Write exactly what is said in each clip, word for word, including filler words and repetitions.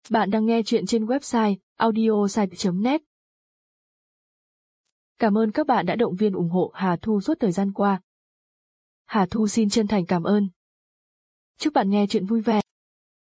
Bạn đang nghe chuyện trên website audiosite chấm net. Cảm ơn các bạn đã động viên ủng hộ Hà Thu suốt thời gian qua. Hà Thu xin chân thành cảm ơn. Chúc bạn nghe chuyện vui vẻ.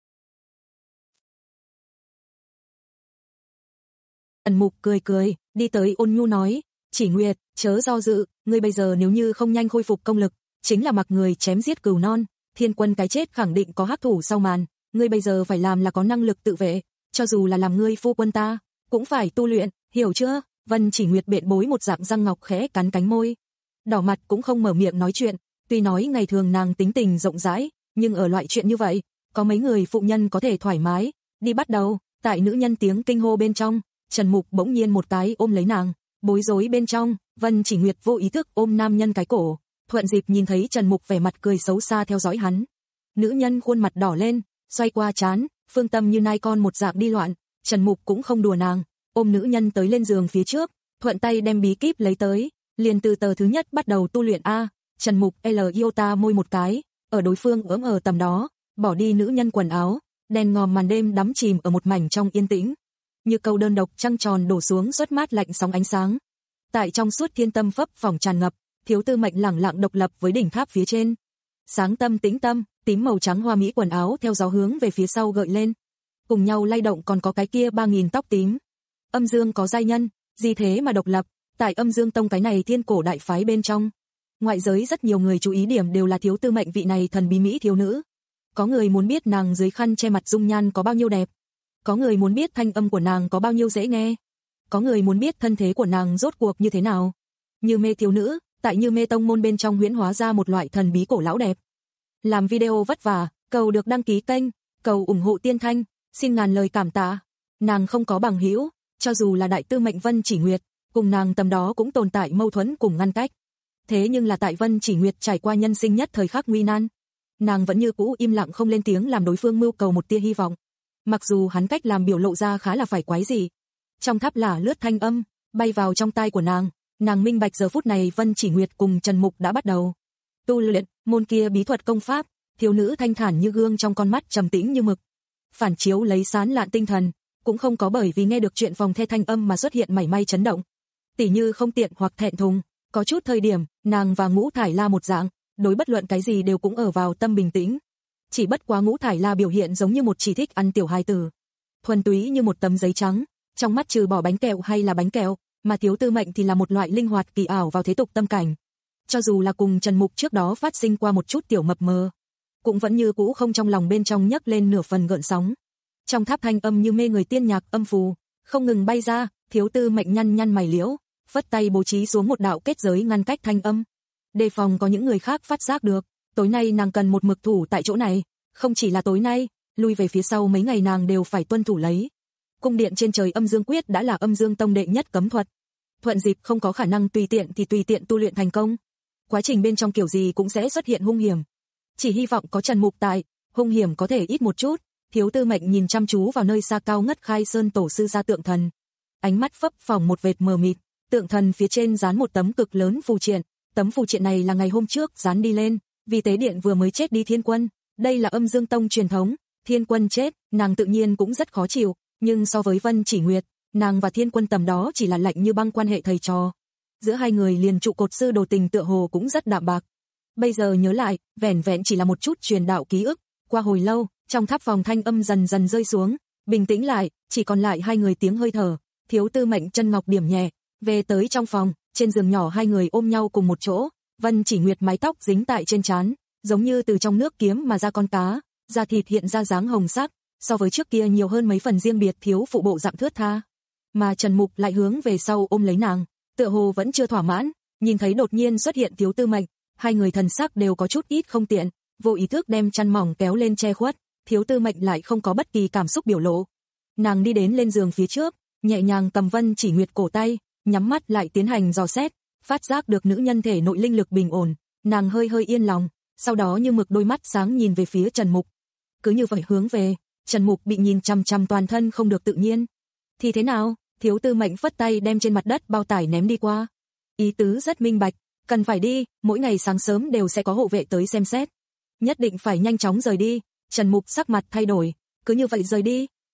Trần Mục cười cười, đi tới ôn nhu nói, Chỉ Nguyệt, chớ do dự, ngươi bây giờ nếu như không nhanh khôi phục công lực, chính là mặc người chém giết cừu non, Thiên Quân cái chết khẳng định có hắc thủ sau màn, ngươi bây giờ phải làm là có năng lực tự vệ, cho dù là làm ngươi phu quân ta, cũng phải tu luyện, hiểu chưa? Vân Chỉ Nguyệt bện bối một dạng răng ngọc khẽ cắn cánh môi, đỏ mặt cũng không mở miệng nói chuyện, tuy nói ngày thường nàng tính tình rộng rãi, nhưng ở loại chuyện như vậy, có mấy người phụ nhân có thể thoải mái, đi bắt đầu, tại nữ nhân tiếng kinh hô bên trong, Trần Mục bỗng nhiên một cái ôm lấy nàng, bối rối bên trong, Vân Chỉ Nguyệt vô ý thức ôm nam nhân cái cổ, thuận dịp nhìn thấy Trần Mục vẻ mặt cười xấu xa theo dõi hắn. Nữ nhân khuôn mặt đỏ lên, xoay qua trán, phương tâm như nai con một dạng đi loạn, Trần Mục cũng không đùa nàng, ôm nữ nhân tới lên giường phía trước, thuận tay đem bí kíp lấy tới, liền từ tờ thứ nhất bắt đầu tu luyện a. Trần Mục L iota môi một cái, ở đối phương ấm ở tầm đó, bỏ đi nữ nhân quần áo, đèn ngòm màn đêm đắm chìm ở một mảnh trong yên tĩnh. Như câu đơn độc trăng tròn đổ xuống suốt mát lạnh sóng ánh sáng. Tại trong suốt thiên tâm phấp phỏng tràn ngập, Thiếu Tư Mệnh lẳng lặng độc lập với đỉnh tháp phía trên. Sáng tâm tĩnh tâm, tím màu trắng hoa mỹ quần áo theo gió hướng về phía sau gợi lên. Cùng nhau lay động còn có cái kia ba nghìn tóc tím. Âm Dương có giai nhân, gì thế mà độc lập, tại Âm Dương Tông cái này thiên cổ đại phái bên trong. Ngoại giới rất nhiều người chú ý điểm đều là Thiếu Tư Mệnh vị này thần bí mỹ thiếu nữ. Có người muốn biết nàng dưới khăn che mặt dung nhan có bao nhiêu đẹp. Có người muốn biết thanh âm của nàng có bao nhiêu dễ nghe. Có người muốn biết thân thế của nàng rốt cuộc như thế nào. Như Mê thiếu nữ, tại Như Mê tông môn bên trong huyễn hóa ra một loại thần bí cổ lão đẹp. Làm video vất vả, cầu được đăng ký kênh, cầu ủng hộ Tiên Thanh, xin ngàn lời cảm tạ. Nàng không có bằng hữu, cho dù là đại tư mệnh Vân Chỉ Nguyệt, cùng nàng tầm đó cũng tồn tại mâu thuẫn cùng ngăn cách. Thế nhưng là tại Vân Chỉ Nguyệt trải qua nhân sinh nhất thời khắc nguy nan, nàng vẫn như cũ im lặng không lên tiếng làm đối phương mưu cầu một tia hy vọng. Mặc dù hắn cách làm biểu lộ ra khá là phải quái dị. Trong tháp lả lướt thanh âm, bay vào trong tai của nàng, nàng minh bạch giờ phút này Vân Chỉ Nguyệt cùng Trần Mục đã bắt đầu tu luyện môn kia bí thuật công pháp, thiếu nữ thanh thản như gương trong con mắt trầm tĩnh như mực. Phản chiếu lấy sán lạn tinh thần, cũng không có bởi vì nghe được chuyện vòng the thanh âm mà xuất hiện mảy may chấn động. Tỉ như không tiện hoặc thẹn thùng, có chút thời điểm, nàng và Ngũ Thải La một dạng, đối bất luận cái gì đều cũng ở vào tâm bình tĩnh. Chỉ bất quá Ngũ Thải La biểu hiện giống như một chỉ thích ăn tiểu hài tử, thuần túy như một tấm giấy trắng, trong mắt trừ bỏ bánh kẹo hay là bánh kẹo, mà Thiếu Tư Mệnh thì là một loại linh hoạt kỳ ảo vào thế tục tâm cảnh. Cho dù là cùng Trần Mục trước đó phát sinh qua một chút tiểu mập mờ, cũng vẫn như cũ không trong lòng bên trong nhấc lên nửa phần gợn sóng. Trong tháp thanh âm như mê người tiên nhạc âm phù, không ngừng bay ra, Thiếu Tư Mệnh nhăn nhăn mày liễu, phất tay bố trí xuống một đạo kết giới ngăn cách thanh âm. Đề phòng có những người khác phát giác được, tối nay nàng cần một mực thủ tại chỗ này, không chỉ là tối nay, lui về phía sau mấy ngày nàng đều phải tuân thủ lấy. Cung điện trên trời Âm Dương Quyết đã là Âm Dương Tông đệ nhất cấm thuật. Thuận dịp không có khả năng tùy tiện thì tùy tiện tu luyện thành công. Quá trình bên trong kiểu gì cũng sẽ xuất hiện hung hiểm. Chỉ hy vọng có Trần Mục tại, hung hiểm có thể ít một chút. Thiếu Tư Mệnh nhìn chăm chú vào nơi xa cao ngất Khai Sơn tổ sư gia tượng thần. Ánh mắt phấp phỏng một vệt mờ mịt, tượng thần phía trên dán một tấm cực lớn phù triện. Tấm phù triện này là ngày hôm trước dán đi lên, vì tế điện vừa mới chết đi Thiên Quân. Đây là Âm Dương Tông truyền thống, Thiên Quân chết, nàng tự nhiên cũng rất khó chịu, nhưng so với Vân Chỉ Nguyệt, nàng và Thiên Quân tầm đó chỉ là lạnh như băng quan hệ thầy trò. Giữa hai người liền trụ cột sư đồ tình tựa hồ cũng rất đạm bạc. Bây giờ nhớ lại, vẻn vẹn chỉ là một chút truyền đạo ký ức, qua hồi lâu, trong tháp phòng thanh âm dần dần rơi xuống, bình tĩnh lại, chỉ còn lại hai người tiếng hơi thở. Thiếu Tư Mệnh chân ngọc điểm nhẹ, về tới trong phòng, trên giường nhỏ hai người ôm nhau cùng một chỗ, Vân Chỉ Nguyệt mái tóc dính tại trên trán, giống như từ trong nước kiếm mà ra con cá, da thịt hiện ra dáng hồng sắc, so với trước kia nhiều hơn mấy phần riêng biệt thiếu phụ bộ dạng thướt tha. Mà Trần Mục lại hướng về sau ôm lấy nàng, tựa hồ vẫn chưa thỏa mãn, nhìn thấy đột nhiên xuất hiện Thiếu Tư Mệnh, hai người thần sắc đều có chút ít không tiện, vô ý thức đem chăn mỏng kéo lên che khuất, Thiếu Tư Mệnh lại không có bất kỳ cảm xúc biểu lộ. Nàng đi đến lên giường phía trước, nhẹ nhàng cầm Vân Chỉ Nguyệt cổ tay, nhắm mắt lại tiến hành dò xét, phát giác được nữ nhân thể nội linh lực bình ổn, nàng hơi hơi yên lòng, sau đó như mực đôi mắt sáng nhìn về phía Trần Mục. Cứ như vậy hướng về, Trần Mục bị nhìn chằm chằm toàn thân không được tự nhiên. Thì thế nào? Thiếu Tư Mệnh phất tay đem trên mặt đất bao tải ném đi qua. Ý tứ rất minh bạch, cần phải đi, mỗi ngày sáng sớm đều sẽ có hộ vệ tới xem xét. Nhất định phải nhanh chóng rời đi. Trần Mục sắc mặt thay đổi, cứ như vậy rời đi.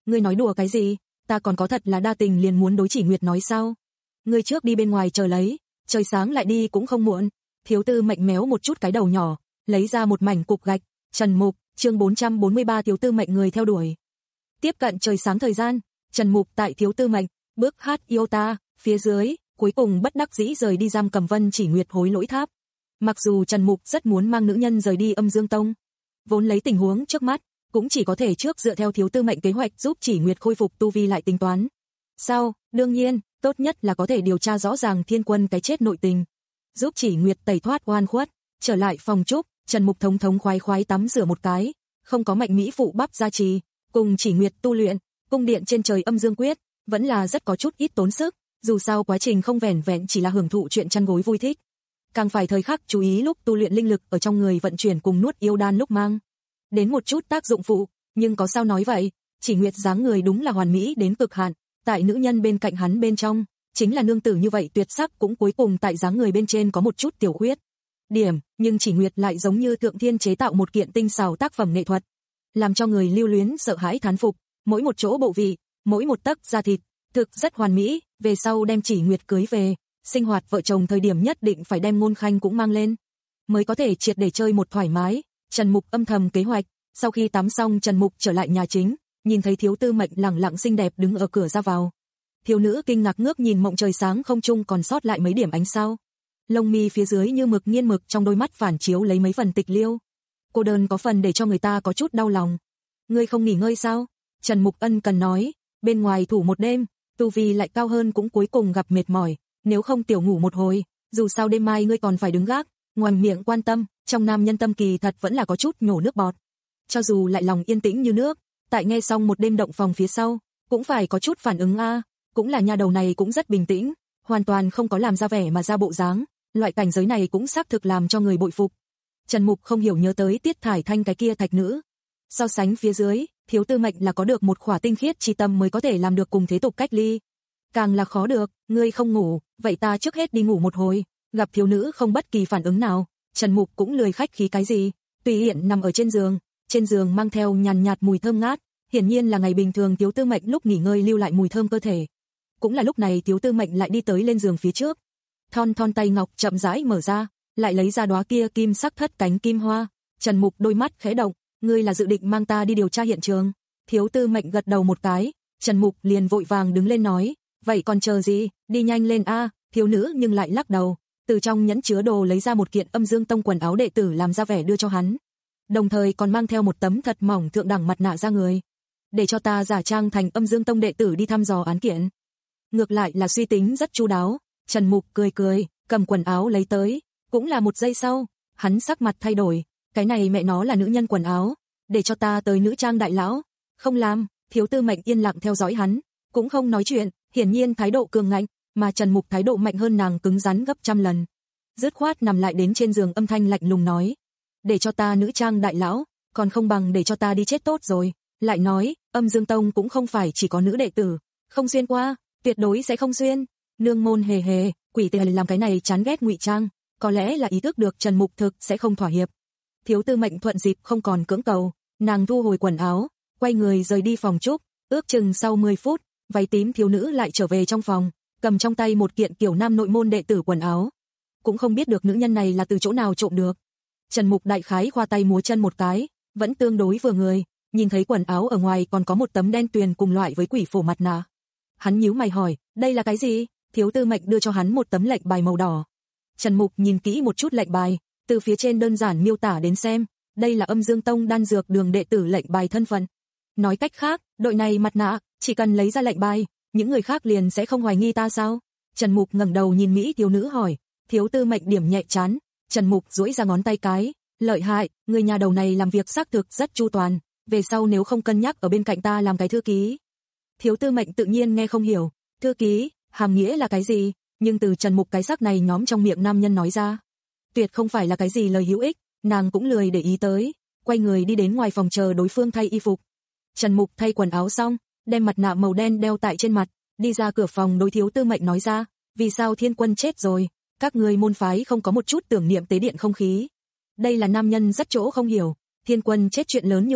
Ngươi nói đùa cái gì, ta còn có thật là đa tình liền muốn đối Chỉ Nguyệt nói sao? Ngươi trước đi bên ngoài chờ lấy, trời sáng lại đi cũng không muộn. Thiếu Tư Mệnh méo một chút cái đầu nhỏ, lấy ra một mảnh cục gạch. Trần Mục, chương bốn trăm bốn mươi ba Thiếu Tư Mệnh người theo đuổi. Tiếp cận trời sáng thời gian, Trần Mục tại Thiếu Tư Mệnh, bước hát Iota, phía dưới, cuối cùng bất đắc dĩ rời đi giam cầm Vân Chỉ Nguyệt hối lỗi tháp. Mặc dù Trần Mục rất muốn mang nữ nhân rời đi Âm Dương Tông, vốn lấy tình huống trước mắt, cũng chỉ có thể trước dựa theo Thiếu Tư Mệnh kế hoạch giúp Chỉ Nguyệt khôi phục tu vi lại tính toán. Sau, đương nhiên, tốt nhất là có thể điều tra rõ ràng Thiên Quân cái chết nội tình, giúp Chỉ Nguyệt tẩy thoát oan khuất. Trở lại phòng trúc, Trần Mục thống thống khoái khoái tắm rửa một cái, không có Mạnh Mỹ phụ bắp gia trì, cùng Chỉ Nguyệt tu luyện, cung điện trên trời Âm Dương Quyết, vẫn là rất có chút ít tốn sức, dù sao quá trình không vẻn vẹn chỉ là hưởng thụ chuyện chăn gối vui thích, càng phải thời khắc chú ý lúc tu luyện linh lực ở trong người vận chuyển cùng nuốt yêu đan lúc mang đến một chút tác dụng phụ, nhưng có sao nói vậy, Chỉ Nguyệt dáng người đúng là hoàn mỹ đến cực hạn, tại nữ nhân bên cạnh hắn bên trong, chính là nương tử như vậy tuyệt sắc cũng cuối cùng tại dáng người bên trên có một chút tiểu khuyết điểm, nhưng Chỉ Nguyệt lại giống như thượng thiên chế tạo một kiện tinh xảo tác phẩm nghệ thuật, làm cho người lưu luyến sợ hãi thán phục, mỗi một chỗ bộ vị, mỗi một tấc da thịt, thực rất hoàn mỹ. Về sau đem Chỉ Nguyệt cưới về, sinh hoạt vợ chồng thời điểm nhất định phải đem Ngôn Khanh cũng mang lên, mới có thể triệt để chơi một thoải mái. Trần Mục âm thầm kế hoạch, sau khi tắm xong Trần Mục trở lại nhà chính, nhìn thấy Thiếu Tư Mệnh lẳng lặng xinh đẹp đứng ở cửa ra vào. Thiếu nữ kinh ngạc ngước nhìn mộng trời sáng không trung còn sót lại mấy điểm ánh sao, lông mi phía dưới như mực nghiên mực, trong đôi mắt phản chiếu lấy mấy phần tịch liêu. Cô đơn có phần để cho người ta có chút đau lòng. Ngươi không nghỉ ngơi sao? Trần Mục ân cần nói, bên ngoài thủ một đêm, tu vi lại cao hơn cũng cuối cùng gặp mệt mỏi, nếu không tiểu ngủ một hồi, dù sao đêm mai ngươi còn phải đứng gác. Ngoằn miệng quan tâm, trong nam nhân tâm kỳ thật vẫn là có chút nhổ nước bọt. Cho dù lại lòng yên tĩnh như nước, tại nghe xong một đêm động phòng phía sau, cũng phải có chút phản ứng a, cũng là nha đầu này cũng rất bình tĩnh, hoàn toàn không có làm ra vẻ mà ra bộ dáng, loại cảnh giới này cũng xác thực làm cho người bội phục. Trần Mục không hiểu nhớ tới Tiết Thải Thanh cái kia thạch nữ. So sánh phía dưới, Thiếu Tư Mệnh là có được một khỏa tinh khiết chi tâm mới có thể làm được cùng thế tục cách ly. Càng là khó được, ngươi không ngủ, vậy ta trước hết đi ngủ một hồi. Gặp thiếu nữ không bất kỳ phản ứng nào, Trần Mục cũng lười khách khí cái gì, tùy hiện nằm ở trên giường, trên giường mang theo nhàn nhạt mùi thơm ngát, hiển nhiên là ngày bình thường Thiếu Tư Mệnh lúc nghỉ ngơi lưu lại mùi thơm cơ thể. Cũng là lúc này Thiếu Tư Mệnh lại đi tới lên giường phía trước, thon thon tay ngọc chậm rãi mở ra, lại lấy ra đóa kia kim sắc thất cánh kim hoa. Trần Mục đôi mắt khẽ động, ngươi là dự định mang ta đi điều tra hiện trường? Thiếu Tư Mệnh gật đầu một cái, Trần Mục liền vội vàng đứng lên nói, vậy còn chờ gì, đi nhanh lên a. Thiếu nữ nhưng lại lắc đầu, từ trong nhẫn chứa đồ lấy ra một kiện Âm Dương Tông quần áo đệ tử làm ra vẻ đưa cho hắn, đồng thời còn mang theo một tấm thật mỏng thượng đẳng mặt nạ ra người, để cho ta giả trang thành Âm Dương Tông đệ tử đi thăm dò án kiện. Ngược lại là suy tính rất chu đáo. Trần Mục cười cười, cầm quần áo lấy tới, cũng là một giây sau, hắn sắc mặt thay đổi, cái này mẹ nó là nữ nhân quần áo, để cho ta tới nữ trang đại lão, không làm. Thiếu Tư Mệnh yên lặng theo dõi hắn, cũng không nói chuyện, hiển nhiên thái độ cường ngạnh, mà Trần Mục thái độ mạnh hơn nàng cứng rắn gấp trăm lần. Dứt khoát nằm lại đến trên giường, âm thanh lạnh lùng nói, để cho ta nữ trang đại lão, còn không bằng để cho ta đi chết tốt rồi. Lại nói, Âm Dương Tông cũng không phải chỉ có nữ đệ tử, không xuyên qua, tuyệt đối sẽ không xuyên. Nương môn hề hề, quỷ tề làm cái này chán ghét ngụy trang, có lẽ là ý thức được Trần Mục thực sẽ không thỏa hiệp. Thiếu Tư Mệnh thuận dịp không còn cưỡng cầu, nàng thu hồi quần áo, quay người rời đi phòng trúc. Ước chừng sau mười phút, váy tím thiếu nữ lại trở về trong phòng, cầm trong tay một kiện kiểu nam nội môn đệ tử quần áo. Cũng không biết được nữ nhân này là từ chỗ nào trộm được. Trần Mục đại khái khoa tay múa chân một cái, vẫn tương đối vừa người, nhìn thấy quần áo ở ngoài còn có một tấm đen tuyền cùng loại với quỷ phổ mặt nạ. Hắn nhíu mày hỏi, đây là cái gì? Thiếu Tư Mệnh đưa cho hắn một tấm lệnh bài màu đỏ. Trần Mục nhìn kỹ một chút lệnh bài, từ phía trên đơn giản miêu tả đến xem, đây là Âm Dương Tông đan dược đường đệ tử lệnh bài thân phận. Nói cách khác, đội này mặt nạ, chỉ cần lấy ra lệnh bài, những người khác liền sẽ không hoài nghi ta sao? Trần Mục ngẩng đầu nhìn Mỹ thiếu nữ hỏi. Thiếu Tư Mệnh điểm nhẹ chán, Trần Mục duỗi ra ngón tay cái, lợi hại, người nhà đầu này làm việc xác thực rất chu toàn, về sau nếu không cân nhắc ở bên cạnh ta làm cái thư ký. Thiếu Tư Mệnh tự nhiên nghe không hiểu, thư ký, hàm nghĩa là cái gì, nhưng từ Trần Mục cái sắc này nhóm trong miệng nam nhân nói ra, tuyệt không phải là cái gì lời hữu ích, nàng cũng lười để ý tới, quay người đi đến ngoài phòng chờ đối phương thay y phục. Trần Mục thay quần áo xong, đem mặt nạ màu đen đeo tại trên mặt, đi ra cửa phòng đối Thiếu Tư Mệnh nói ra, vì sao Thiên Quân chết rồi, các người môn phái không có một chút tưởng niệm tế điện không khí. Đây là nam nhân rất chỗ không hiểu, Thiên Quân chết chuyện lớn như vậy,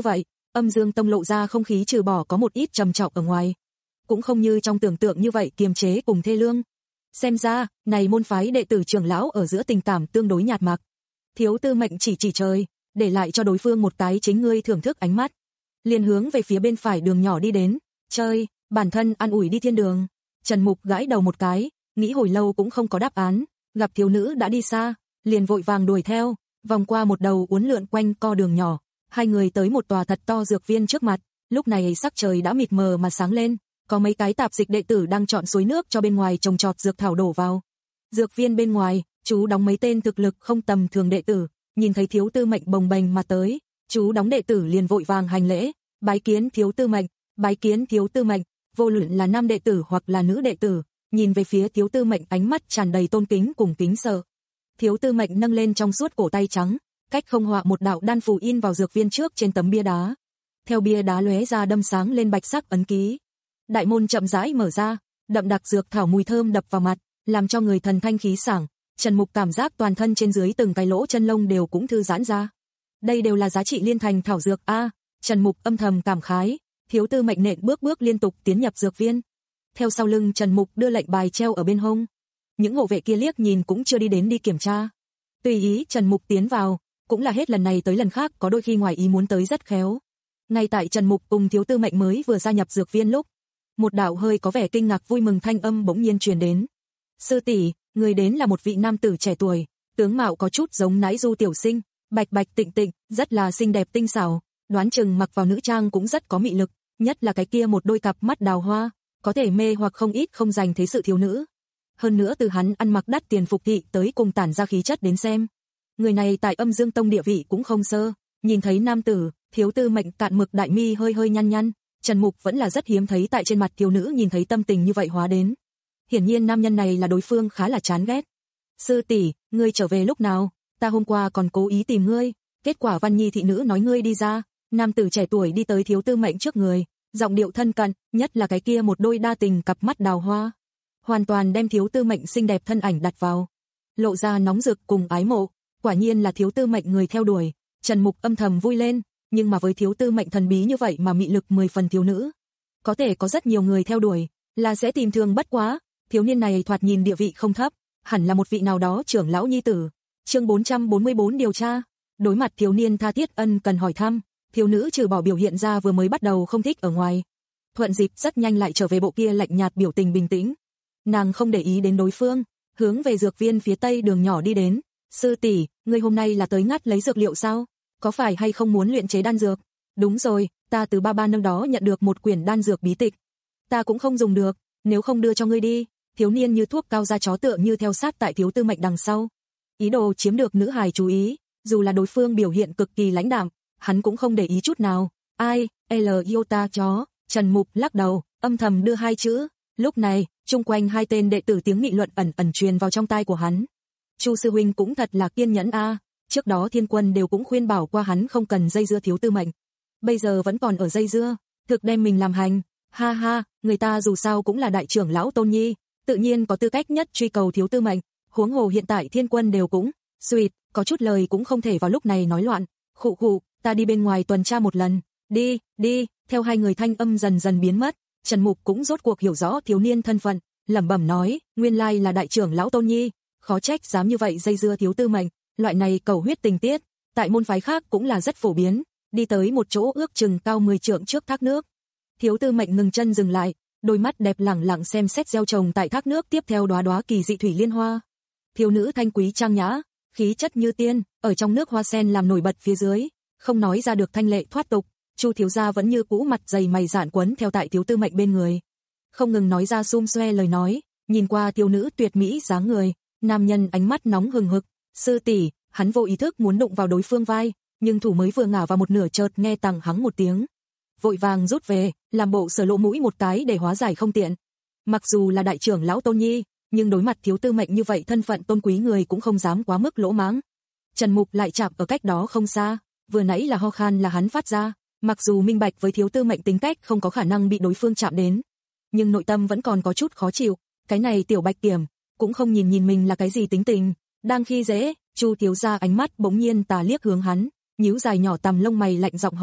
Âm Dương Tông lộ ra không khí trừ bỏ có một ít trầm trọng ở ngoài, cũng không như trong tưởng tượng như vậy kiềm chế cùng thê lương. Xem ra, này môn phái đệ tử trưởng lão ở giữa tình cảm tương đối nhạt mặc. Thiếu Tư Mệnh chỉ chỉ trời, để lại cho đối phương một cái chính ngươi thưởng thức ánh mắt. Liền hướng về phía bên phải đường nhỏ đi đến, chơi, bản thân an ủi đi thiên đường. Trần Mục gãi đầu một cái, nghĩ hồi lâu cũng không có đáp án, gặp thiếu nữ đã đi xa, liền vội vàng đuổi theo, vòng qua một đầu uốn lượn quanh co đường nhỏ, hai người tới một tòa thật to dược viên trước mặt, lúc này sắc trời đã mịt mờ mà sáng lên, có mấy cái tạp dịch đệ tử đang chọn suối nước cho bên ngoài trồng trọt dược thảo đổ vào. Dược viên bên ngoài, chú đóng mấy tên thực lực không tầm thường đệ tử, nhìn thấy Thiếu Tư Mệnh bồng bềnh mà tới, chú đóng đệ tử liền vội vàng hành lễ, bái kiến Thiếu Tư Mệnh, bái kiến Thiếu Tư Mệnh, vô luận là nam đệ tử hoặc là nữ đệ tử, nhìn về phía Thiếu Tư Mệnh ánh mắt tràn đầy tôn kính cùng kính sợ. Thiếu Tư Mệnh nâng lên trong suốt cổ tay trắng, cách không họa một đạo đan phù in vào dược viên trước trên tấm bia đá. Theo bia đá lóe ra đâm sáng lên bạch sắc ấn ký. Đại môn chậm rãi mở ra, đậm đặc dược thảo mùi thơm đập vào mặt, làm cho người thần thanh khí sảng. Trần Mục cảm giác toàn thân trên dưới từng cái lỗ chân lông đều cũng thư giãn ra. Đây đều là giá trị liên thành thảo dược a, à, Trần Mục âm thầm cảm khái. Thiếu Tư Mệnh nện bước bước liên tục tiến nhập dược viên. Theo sau lưng Trần Mục đưa lệnh bài treo ở bên hông. Những hộ vệ kia liếc nhìn cũng chưa đi đến đi kiểm tra. Tùy ý Trần Mục tiến vào, cũng là hết lần này tới lần khác có đôi khi ngoài ý muốn tới rất khéo. Ngay tại Trần Mục cùng Thiếu Tư Mệnh mới vừa gia nhập dược viên lúc, một đạo hơi có vẻ kinh ngạc vui mừng thanh âm bỗng nhiên truyền đến. Sư tỷ, người đến là một vị nam tử trẻ tuổi, tướng mạo có chút giống Nãi Du tiểu sinh, bạch bạch tịnh tịnh, rất là xinh đẹp tinh xảo, đoán chừng mặc vào nữ trang cũng rất có mị lực, nhất là cái kia một đôi cặp mắt đào hoa, có thể mê hoặc không ít không dành thế sự thiếu nữ. Hơn nữa từ hắn ăn mặc đắt tiền phục thị tới cùng tản ra khí chất đến xem, người này tại Âm Dương Tông địa vị cũng không sơ. Nhìn thấy nam tử, Thiếu Tư Mệnh cạn mực đại mi hơi hơi nhăn nhăn, Trần Mục vẫn là rất hiếm thấy tại trên mặt thiếu nữ nhìn thấy tâm tình như vậy hóa đến. Hiển nhiên nam nhân này là đối phương khá là chán ghét. Sư tỷ, ngươi trở về lúc nào? Ta hôm qua còn cố ý tìm ngươi, kết quả Văn Nhi thị nữ nói ngươi đi ra. Nam tử trẻ tuổi đi tới Thiếu Tư Mệnh trước người, giọng điệu thân cận, nhất là cái kia một đôi đa tình cặp mắt đào hoa, hoàn toàn đem Thiếu Tư Mệnh xinh đẹp thân ảnh đặt vào, lộ ra nóng rực cùng ái mộ. Quả nhiên là Thiếu Tư Mệnh người theo đuổi. Trần Mục âm thầm vui lên, nhưng mà với Thiếu Tư Mệnh thần bí như vậy mà mị lực mười phần thiếu nữ, có thể có rất nhiều người theo đuổi, là sẽ tìm thường bất quá. Thiếu niên này thoạt nhìn địa vị không thấp, hẳn là một vị nào đó trưởng lão nhi tử. Chương bốn trăm bốn mươi bốn điều tra. Đối mặt thiếu niên tha thiết ân cần hỏi thăm, thiếu nữ trừ bỏ biểu hiện ra vừa mới bắt đầu không thích ở ngoài, thuận dịp rất nhanh lại trở về bộ kia lạnh nhạt biểu tình bình tĩnh. Nàng không để ý đến đối phương, hướng về dược viên phía tây đường nhỏ đi đến. Sư tỷ, ngươi hôm nay là tới ngắt lấy dược liệu sao? Có phải hay không muốn luyện chế đan dược? Đúng rồi, ta từ ba ba nơi đó nhận được một quyển đan dược bí tịch. Ta cũng không dùng được, nếu không đưa cho ngươi đi. Thiếu niên như thuốc cao da chó tựa như theo sát tại Thiếu Tư Mệnh đằng sau, ý đồ chiếm được nữ hài chú ý, dù là đối phương biểu hiện cực kỳ lãnh đạm, hắn cũng không để ý chút nào. Ai, L Iota chó. Trần Mục lắc đầu, âm thầm đưa hai chữ. Lúc này, chung quanh hai tên đệ tử tiếng nghị luận ẩn ẩn truyền vào trong tai của hắn. Chu sư huynh cũng thật là kiên nhẫn a, à. Trước đó Thiên Quân đều cũng khuyên bảo qua hắn không cần dây dưa Thiếu Tư Mệnh, bây giờ vẫn còn ở dây dưa, thực đem mình làm hành. Ha ha, người ta dù sao cũng là đại trưởng lão Tôn Nhi, tự nhiên có tư cách nhất truy cầu Thiếu Tư Mệnh, huống hồ hiện tại Thiên Quân đều cũng suýt, có chút lời cũng không thể vào lúc này nói loạn. Khụ khụ, ta đi bên ngoài tuần tra một lần. Đi, đi. Theo hai người thanh âm dần dần biến mất, Trần Mục cũng rốt cuộc hiểu rõ thiếu niên thân phận, lẩm bẩm nói, nguyên lai là đại trưởng lão Tôn Nhi, khó trách dám như vậy dây dưa Thiếu Tư Mệnh, loại này cầu huyết tình tiết, tại môn phái khác cũng là rất phổ biến. Đi tới một chỗ ước chừng cao mười trượng trước thác nước, Thiếu Tư Mệnh ngừng chân dừng lại, đôi mắt đẹp lẳng lặng xem xét gieo trồng tại thác nước tiếp theo đóa đóa kỳ dị thủy liên hoa. Thiếu nữ thanh quý trang nhã, khí chất như tiên, ở trong nước hoa sen làm nổi bật phía dưới, không nói ra được thanh lệ thoát tục. Chu thiếu gia vẫn như cũ mặt dày mày dạn quấn theo tại Thiếu Tư Mệnh bên người, không ngừng nói ra xum xoe lời nói, nhìn qua thiếu nữ tuyệt mỹ dáng người, nam nhân ánh mắt nóng hừng hực. Sư tỷ, hắn vô ý thức muốn đụng vào đối phương vai, nhưng thủ mới vừa ngả vào một nửa chợt nghe tằng hắng một tiếng, vội vàng rút về, làm bộ sờ lỗ mũi một cái để hóa giải không tiện. Mặc dù là đại trưởng lão Tôn Nhi, nhưng đối mặt Thiếu Tư Mệnh như vậy thân phận tôn quý người cũng không dám quá mức lỗ mãng. Trần Mục lại chạm ở cách đó không xa, vừa nãy là ho khan là hắn phát ra, mặc dù minh bạch với Thiếu Tư Mệnh tính cách không có khả năng bị đối phương chạm đến, nhưng nội tâm vẫn còn có chút khó chịu. Cái này tiểu bạch kiểm cũng không nhìn nhìn mình là cái gì tính tình, đang khi dễ. Chu thiếu gia ánh mắt bỗng nhiên tà liếc hướng hắn, nhíu dài nhỏ tằm lông mày lạnh giọng hỏi,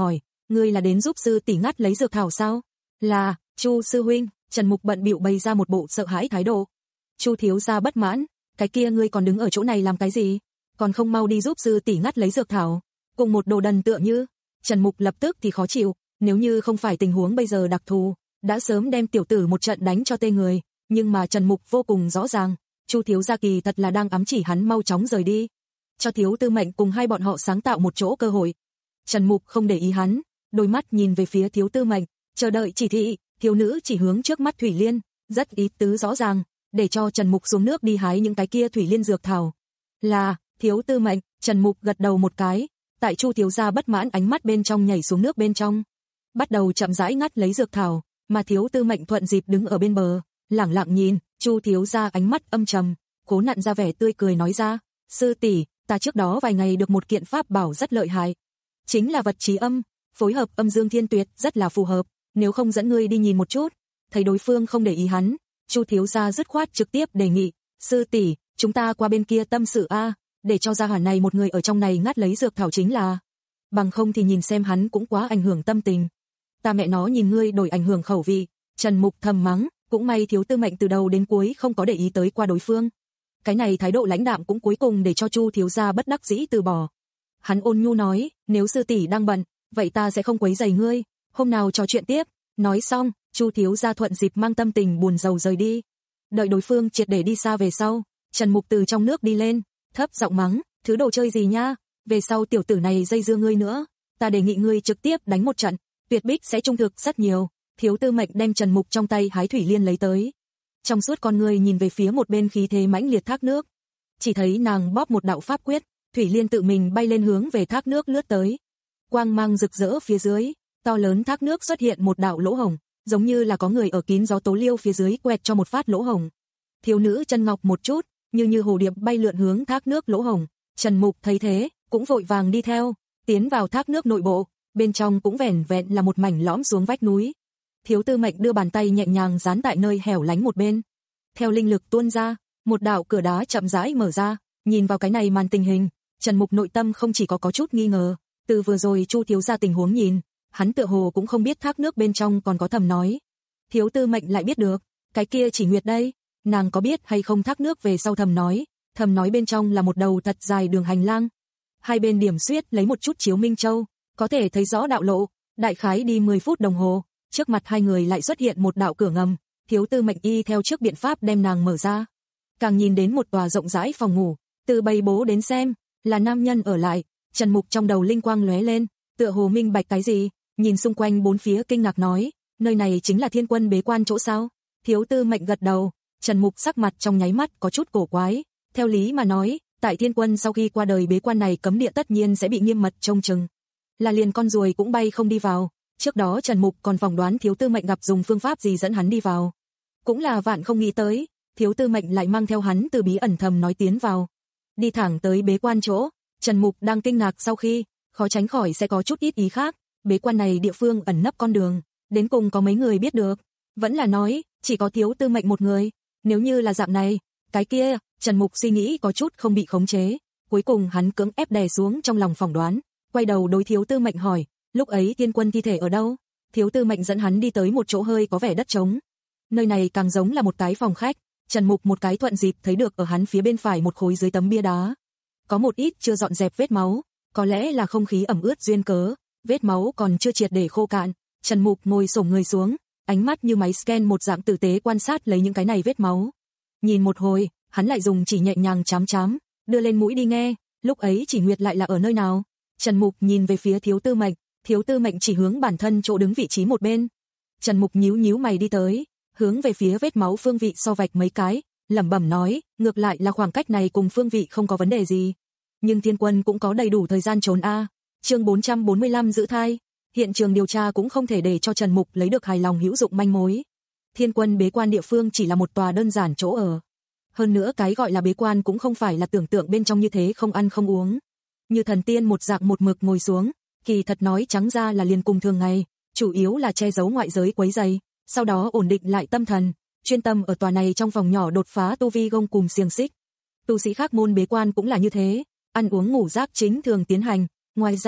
ngươi là đến giúp sư tỷ ngắt lấy dược thảo sao? Là, Chu sư huynh. Trần Mục bận bịu bày ra một bộ sợ hãi thái độ. Chu thiếu gia bất mãn, cái kia ngươi còn đứng ở chỗ này làm cái gì? Còn không mau đi giúp sư tỷ ngắt lấy dược thảo, cùng một đồ đần tựa như. Trần Mục lập tức thì khó chịu, nếu như không phải tình huống bây giờ đặc thù, đã sớm đem tiểu tử một trận đánh cho tê người, nhưng mà Trần Mục vô cùng rõ ràng, Chu thiếu gia kỳ thật là đang ám chỉ hắn mau chóng rời đi, cho Thiếu Tư Mệnh cùng hai bọn họ sáng tạo một chỗ cơ hội. Trần Mục không để ý hắn, đôi mắt nhìn về phía Thiếu Tư Mệnh, chờ đợi chỉ thị. Thiếu nữ chỉ hướng trước mắt Thủy Liên, rất ý tứ rõ ràng, để cho Trần Mục xuống nước đi hái những cái kia Thủy Liên dược thảo. Là, Thiếu Tư Mệnh. Trần Mục gật đầu một cái, tại Chu thiếu gia bất mãn ánh mắt bên trong nhảy xuống nước bên trong, bắt đầu chậm rãi ngắt lấy dược thảo, mà Thiếu Tư Mệnh thuận dịp đứng ở bên bờ, lẳng lặng nhìn. Chu thiếu gia ánh mắt âm trầm, cố nặn ra vẻ tươi cười nói ra, sư tỷ, ta trước đó vài ngày được một kiện pháp bảo rất lợi hại, chính là vật trí âm, phối hợp âm dương thiên tuyệt rất là phù hợp, nếu không dẫn ngươi đi nhìn một chút. Thấy đối phương không để ý hắn, Chu thiếu gia dứt khoát trực tiếp đề nghị, sư tỷ, chúng ta qua bên kia tâm sự a, để cho gia hỏa này một người ở trong này ngắt lấy dược thảo chính là, bằng không thì nhìn xem hắn cũng quá ảnh hưởng tâm tình. Ta mẹ nó nhìn ngươi đổi ảnh hưởng khẩu vị. Trần Mục thầm mắng, cũng may Thiếu Tư Mệnh từ đầu đến cuối không có để ý tới qua đối phương. Cái này thái độ lãnh đạm cũng cuối cùng để cho Chu thiếu gia bất đắc dĩ từ bỏ. Hắn ôn nhu nói, nếu sư tỷ đang bận, vậy ta sẽ không quấy rầy ngươi, hôm nào trò chuyện tiếp. Nói xong, Chu thiếu gia thuận dịp mang tâm tình buồn rầu rời đi. Đợi đối phương triệt để đi xa về sau, Trần Mục từ trong nước đi lên, thấp giọng mắng, thứ đồ chơi gì nha, về sau tiểu tử này dây dưa ngươi nữa, ta đề nghị ngươi trực tiếp đánh một trận, tuyệt bích sẽ trung thực rất nhiều. Thiếu Tư Mệnh đem Trần Mục trong tay hái Thủy Liên lấy tới, trong suốt con ngươi nhìn về phía một bên khí thế mãnh liệt thác nước, chỉ thấy nàng bóp một đạo pháp quyết, Thủy Liên tự mình bay lên hướng về thác nước lướt tới. Quang mang rực rỡ phía dưới, to lớn thác nước xuất hiện một đạo lỗ hổng, giống như là có người ở kín gió tố liêu phía dưới quẹt cho một phát lỗ hổng. Thiếu nữ chân ngọc một chút, như như hồ điệp bay lượn hướng thác nước lỗ hổng. Trần Mục thấy thế, cũng vội vàng đi theo, tiến vào thác nước nội bộ, bên trong cũng vẻn vẹn là một mảnh lõm xuống vách núi. Thiếu Tư Mệnh đưa bàn tay nhẹ nhàng dán tại nơi hẻo lánh một bên. Theo linh lực tuôn ra, một đạo cửa đá chậm rãi mở ra, nhìn vào cái này màn tình hình, Trần Mục nội tâm không chỉ có có chút nghi ngờ, từ vừa rồi Chu thiếu gia tình huống nhìn, hắn tựa hồ cũng không biết thác nước bên trong còn có thầm nói. Thiếu Tư Mệnh lại biết được, cái kia Chỉ Nguyệt đây, nàng có biết hay không thác nước về sau thầm nói, thầm nói bên trong là một đầu thật dài đường hành lang. Hai bên điểm xuyết lấy một chút chiếu minh châu, có thể thấy rõ đạo lộ, đại khái đi mười phút đồng hồ, trước mặt hai người lại xuất hiện một đạo cửa ngầm, Thiếu Tư Mệnh y theo trước biện pháp đem nàng mở ra. Càng nhìn đến một tòa rộng rãi phòng ngủ, từ bày bố đến xem, là nam nhân ở lại, Trần Mục trong đầu linh quang lóe lên, tựa hồ minh bạch cái gì, nhìn xung quanh bốn phía kinh ngạc nói, nơi này chính là Thiên Quân bế quan chỗ sao? Thiếu Tư Mệnh gật đầu, Trần Mục sắc mặt trong nháy mắt có chút cổ quái, theo lý mà nói, tại Thiên Quân sau khi qua đời bế quan này cấm địa tất nhiên sẽ bị nghiêm mật trông chừng, là liền con ruồi cũng bay không đi vào. Trước đó Trần Mục còn phỏng đoán Thiếu Tư Mệnh gặp dùng phương pháp gì dẫn hắn đi vào, cũng là vạn không nghĩ tới, Thiếu Tư Mệnh lại mang theo hắn từ bí ẩn thầm nói tiến vào. Đi thẳng tới bế quan chỗ, Trần Mục đang kinh ngạc sau khi, khó tránh khỏi sẽ có chút ít ý khác, bế quan này địa phương ẩn nấp con đường, đến cùng có mấy người biết được, vẫn là nói, chỉ có Thiếu Tư Mệnh một người, nếu như là dạng này, cái kia, Trần Mục suy nghĩ có chút không bị khống chế, cuối cùng hắn cưỡng ép đè xuống trong lòng phỏng đoán, quay đầu đối Thiếu Tư Mệnh hỏi, lúc ấy Thiên Quân thi thể ở đâu? Thiếu Tư Mệnh dẫn hắn đi tới một chỗ hơi có vẻ đất trống, nơi này càng giống là một cái phòng khách. Trần Mục một cái thuận dịp thấy được ở hắn phía bên phải một khối dưới tấm bia đá, có một ít chưa dọn dẹp vết máu, có lẽ là không khí ẩm ướt duyên cớ, vết máu còn chưa triệt để khô cạn. Trần Mục ngồi xổm người xuống, ánh mắt như máy scan một dạng tử tế quan sát lấy những cái này vết máu. Nhìn một hồi, hắn lại dùng chỉ nhẹ nhàng chám chám, đưa lên mũi đi nghe, lúc ấy Chỉ Nguyệt lại là ở nơi nào? Trần Mục nhìn về phía Thiếu Tư Mệnh, Thiếu Tư Mệnh chỉ hướng bản thân chỗ đứng vị trí một bên. Trần Mục nhíu nhíu mày đi tới, hướng về phía vết máu phương vị so vạch mấy cái, lẩm bẩm nói, ngược lại là khoảng cách này cùng phương vị không có vấn đề gì. Nhưng Thiên Quân cũng có đầy đủ thời gian trốn a. Chương bốn trăm bốn mươi lăm giữ thai, hiện trường điều tra cũng không thể để cho Trần Mục lấy được hài lòng hữu dụng manh mối. Thiên Quân bế quan địa phương chỉ là một tòa đơn giản chỗ ở. Hơn nữa cái gọi là bế quan cũng không phải là tưởng tượng bên trong như thế không ăn không uống, như thần tiên một dạng một mực ngồi xuống, kỳ thật nói trắng ra là liền cùng thường ngày, chủ yếu là che giấu ngoại giới quấy rầy, sau đó ổn định lại tâm thần, chuyên tâm ở tòa này trong phòng nhỏ đột phá tu vi gông cùm xiềng xích. Tu sĩ khác môn bế quan cũng là như thế, ăn uống ngủ giấc chính thường tiến hành, ngoài ra,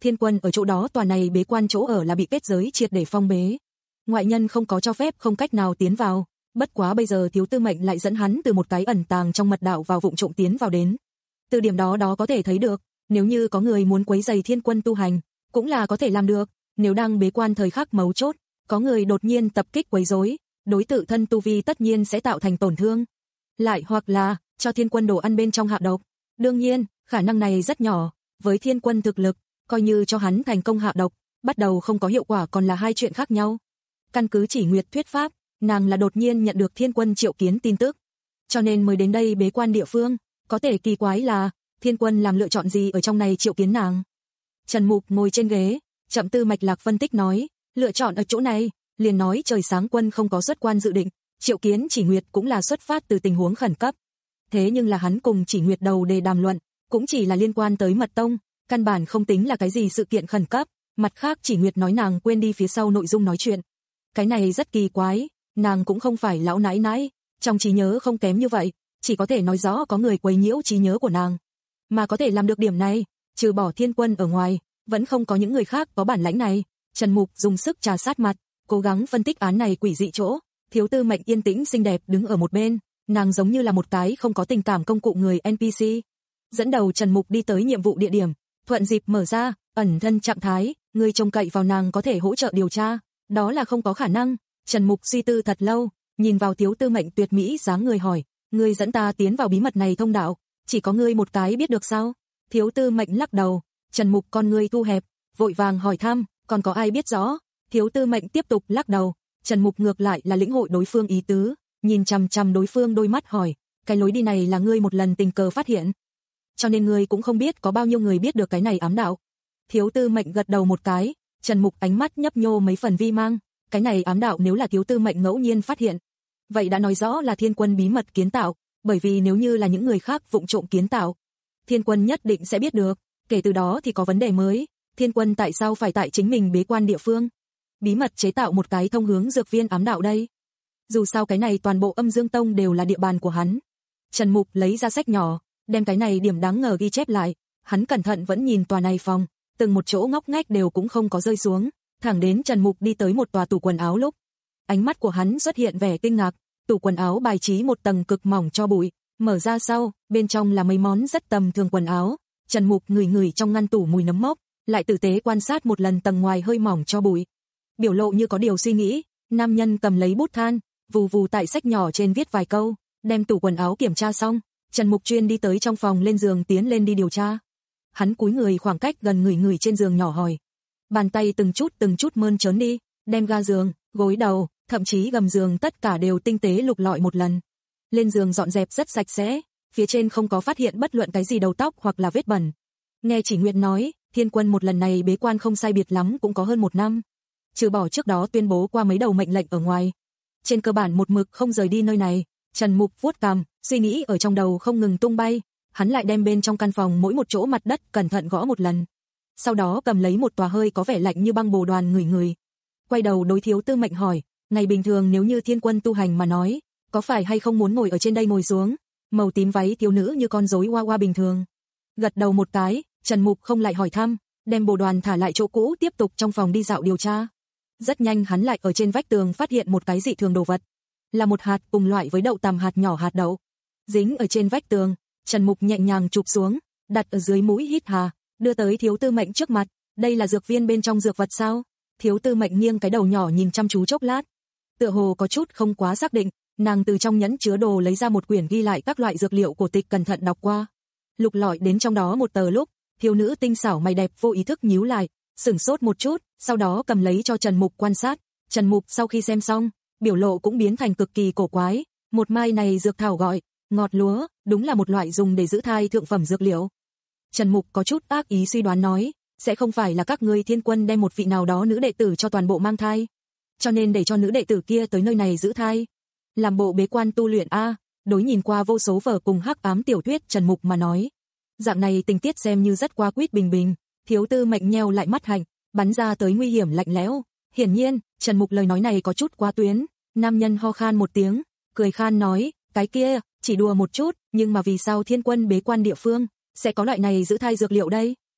Thiên Quân ở chỗ đó tòa này bế quan chỗ ở là bị kết giới triệt để phong bế. Ngoại nhân không có cho phép, không cách nào tiến vào, bất quá bây giờ Thiếu Tư Mệnh lại dẫn hắn từ một cái ẩn tàng trong mật đạo vào vụng trộm tiến vào đến. Từ điểm đó đó có thể thấy được, nếu như có người muốn quấy rầy Thiên Quân tu hành, cũng là có thể làm được, nếu đang bế quan thời khắc mấu chốt, có người đột nhiên tập kích quấy rối, đối tự thân tu vi tất nhiên sẽ tạo thành tổn thương. Lại hoặc là cho Thiên Quân đồ ăn bên trong hạ độc. Đương nhiên, khả năng này rất nhỏ, với Thiên Quân thực lực, coi như cho hắn thành công hạ độc, bắt đầu không có hiệu quả còn là hai chuyện khác nhau. Căn cứ Chỉ Nguyệt thuyết pháp, nàng là đột nhiên nhận được Thiên Quân triệu kiến tin tức, cho nên mới đến đây bế quan địa phương. Có thể kỳ quái là, Thiên Quân làm lựa chọn gì ở trong này triệu kiến nàng. Trần Mục ngồi trên ghế, chậm tư mạch lạc phân tích nói, lựa chọn ở chỗ này, liền nói trời sáng quân không có xuất quan dự định, triệu kiến Chỉ Nguyệt cũng là xuất phát từ tình huống khẩn cấp. Thế nhưng là hắn cùng Chỉ Nguyệt đầu đề đàm luận, cũng chỉ là liên quan tới mật tông, căn bản không tính là cái gì sự kiện khẩn cấp. Mặt khác Chỉ Nguyệt nói nàng quên đi phía sau nội dung nói chuyện. Cái này rất kỳ quái, nàng cũng không phải lão nãi nãi, trong trí nhớ không kém như vậy, chỉ có thể nói rõ có người quấy nhiễu trí nhớ của nàng. Mà có thể làm được điểm này, trừ bỏ Thiên Quân ở ngoài, vẫn không có những người khác có bản lãnh này. Trần Mục dùng sức trà sát mặt, cố gắng phân tích án này quỷ dị chỗ. Thiếu Tư Mệnh yên tĩnh xinh đẹp đứng ở một bên, nàng giống như là một cái không có tình cảm công cụ người en pê xê. Dẫn đầu Trần Mục đi tới nhiệm vụ địa điểm, thuận dịp mở ra ẩn thân trạng thái, người trông cậy vào nàng có thể hỗ trợ điều tra, đó là không có khả năng. Trần Mục suy tư thật lâu, nhìn vào Thiếu Tư Mệnh tuyệt mỹ dáng người hỏi, ngươi dẫn ta tiến vào bí mật này thông đạo, chỉ có ngươi một cái biết được sao? Thiếu Tư Mệnh lắc đầu. Trần Mục con ngươi thu hẹp, vội vàng hỏi thăm, còn có ai biết rõ? Thiếu Tư Mệnh tiếp tục lắc đầu. Trần Mục ngược lại là lĩnh hội đối phương ý tứ, nhìn chằm chằm đối phương đôi mắt hỏi, cái lối đi này là ngươi một lần tình cờ phát hiện, cho nên ngươi cũng không biết có bao nhiêu người biết được cái này ám đạo. Thiếu Tư Mệnh gật đầu một cái. Trần Mục ánh mắt nhấp nhô mấy phần vi mang, cái này ám đạo nếu là Thiếu Tư Mệnh ngẫu nhiên phát hiện, vậy đã nói rõ là Thiên Quân bí mật kiến tạo, bởi vì nếu như là những người khác vụng trộm kiến tạo, Thiên Quân nhất định sẽ biết được, kể từ đó thì có vấn đề mới, Thiên Quân tại sao phải tại chính mình bế quan địa phương bí mật chế tạo một cái thông hướng dược viên ám đạo đây? Dù sao cái này toàn bộ Âm Dương Tông đều là địa bàn của hắn. Trần Mục lấy ra sách nhỏ, đem cái này điểm đáng ngờ ghi chép lại, hắn cẩn thận vẫn nhìn tòa này phòng, từng một chỗ ngóc ngách đều cũng không có rơi xuống, thẳng đến Trần Mục đi tới một tòa tủ quần áo lúc, ánh mắt của hắn xuất hiện vẻ kinh ngạc, tủ quần áo bài trí một tầng cực mỏng cho bụi, mở ra sau, bên trong là mấy món rất tầm thường quần áo. Trần Mục ngửi ngửi trong ngăn tủ mùi nấm mốc, lại tử tế quan sát một lần tầng ngoài hơi mỏng cho bụi, biểu lộ như có điều suy nghĩ. Nam nhân cầm lấy bút than, vù vù tại sách nhỏ trên viết vài câu, đem tủ quần áo kiểm tra xong, Trần Mục chuyên đi tới trong phòng lên giường tiến lên đi điều tra. Hắn cúi người khoảng cách gần người người trên giường nhỏ hỏi, bàn tay từng chút từng chút mơn trớn đi, đem ga giường, gối đầu, thậm chí gầm giường tất cả đều tinh tế lục lọi một lần. Lên giường dọn dẹp rất sạch sẽ, phía trên không có phát hiện bất luận cái gì đầu tóc hoặc là vết bẩn. Nghe Chỉ Nguyệt nói, Thiên Quân một lần này bế quan không sai biệt lắm cũng có hơn một năm, trừ bỏ trước đó tuyên bố qua mấy đầu mệnh lệnh ở ngoài, trên cơ bản một mực không rời đi nơi này. Trần Mục vuốt cằm, suy nghĩ ở trong đầu không ngừng tung bay, hắn lại đem bên trong căn phòng mỗi một chỗ mặt đất cẩn thận gõ một lần. Sau đó cầm lấy một tòa hơi có vẻ lạnh như băng bồ đoàn ngửi ngửi. Quay đầu đối Thiếu Tư Mệnh hỏi, ngày bình thường nếu như Thiên Quân tu hành mà nói, có phải hay không muốn ngồi ở trên đây ngồi xuống, màu tím váy thiếu nữ như con rối hoa hoa bình thường? Gật đầu một cái, Trần Mục không lại hỏi thăm, đem bồ đoàn thả lại chỗ cũ tiếp tục trong phòng đi dạo điều tra. Rất nhanh hắn lại ở trên vách tường phát hiện một cái dị thường đồ vật, là một hạt cùng loại với đậu tằm hạt nhỏ hạt đậu, dính ở trên vách tường. Trần Mục nhẹ nhàng chụp xuống, đặt ở dưới mũi hít hà, đưa tới Thiếu Tư Mệnh trước mặt. Đây là dược viên bên trong dược vật sao? Thiếu Tư Mệnh nghiêng cái đầu nhỏ nhìn chăm chú chốc lát, tựa hồ có chút không quá xác định. Nàng từ trong nhẫn chứa đồ lấy ra một quyển ghi lại các loại dược liệu cổ tịch cẩn thận đọc qua, lục lọi đến trong đó một tờ lúc, thiếu nữ tinh xảo mày đẹp vô ý thức nhíu lại, sửng sốt một chút, sau đó cầm lấy cho Trần Mục quan sát. Trần Mục sau khi xem xong, biểu lộ cũng biến thành cực kỳ cổ quái. Một mai này dược thảo gọi ngọt lúa, đúng là một loại dùng để giữ thai thượng phẩm dược liệu. Trần Mục có chút ác ý suy đoán nói, sẽ không phải là các ngươi Thiên Quân đem một vị nào đó nữ đệ tử cho toàn bộ mang thai, cho nên để cho nữ đệ tử kia tới nơi này giữ thai, làm bộ bế quan tu luyện a? Đối nhìn qua vô số vở cùng hắc ám tiểu thuyết Trần Mục mà nói, dạng này tình tiết xem như rất qua quýt bình bình. Thiếu Tư Mệnh nheo lại mắt hạnh, bắn ra tới nguy hiểm lạnh lẽo. Hiển nhiên, Trần Mục lời nói này có chút quá tuyến. Nam nhân ho khan một tiếng, cười khan nói, cái kia, chỉ đùa một chút, nhưng mà vì sao Thiên Quân bế quan địa phương sẽ có loại này giữ thai dược liệu đây?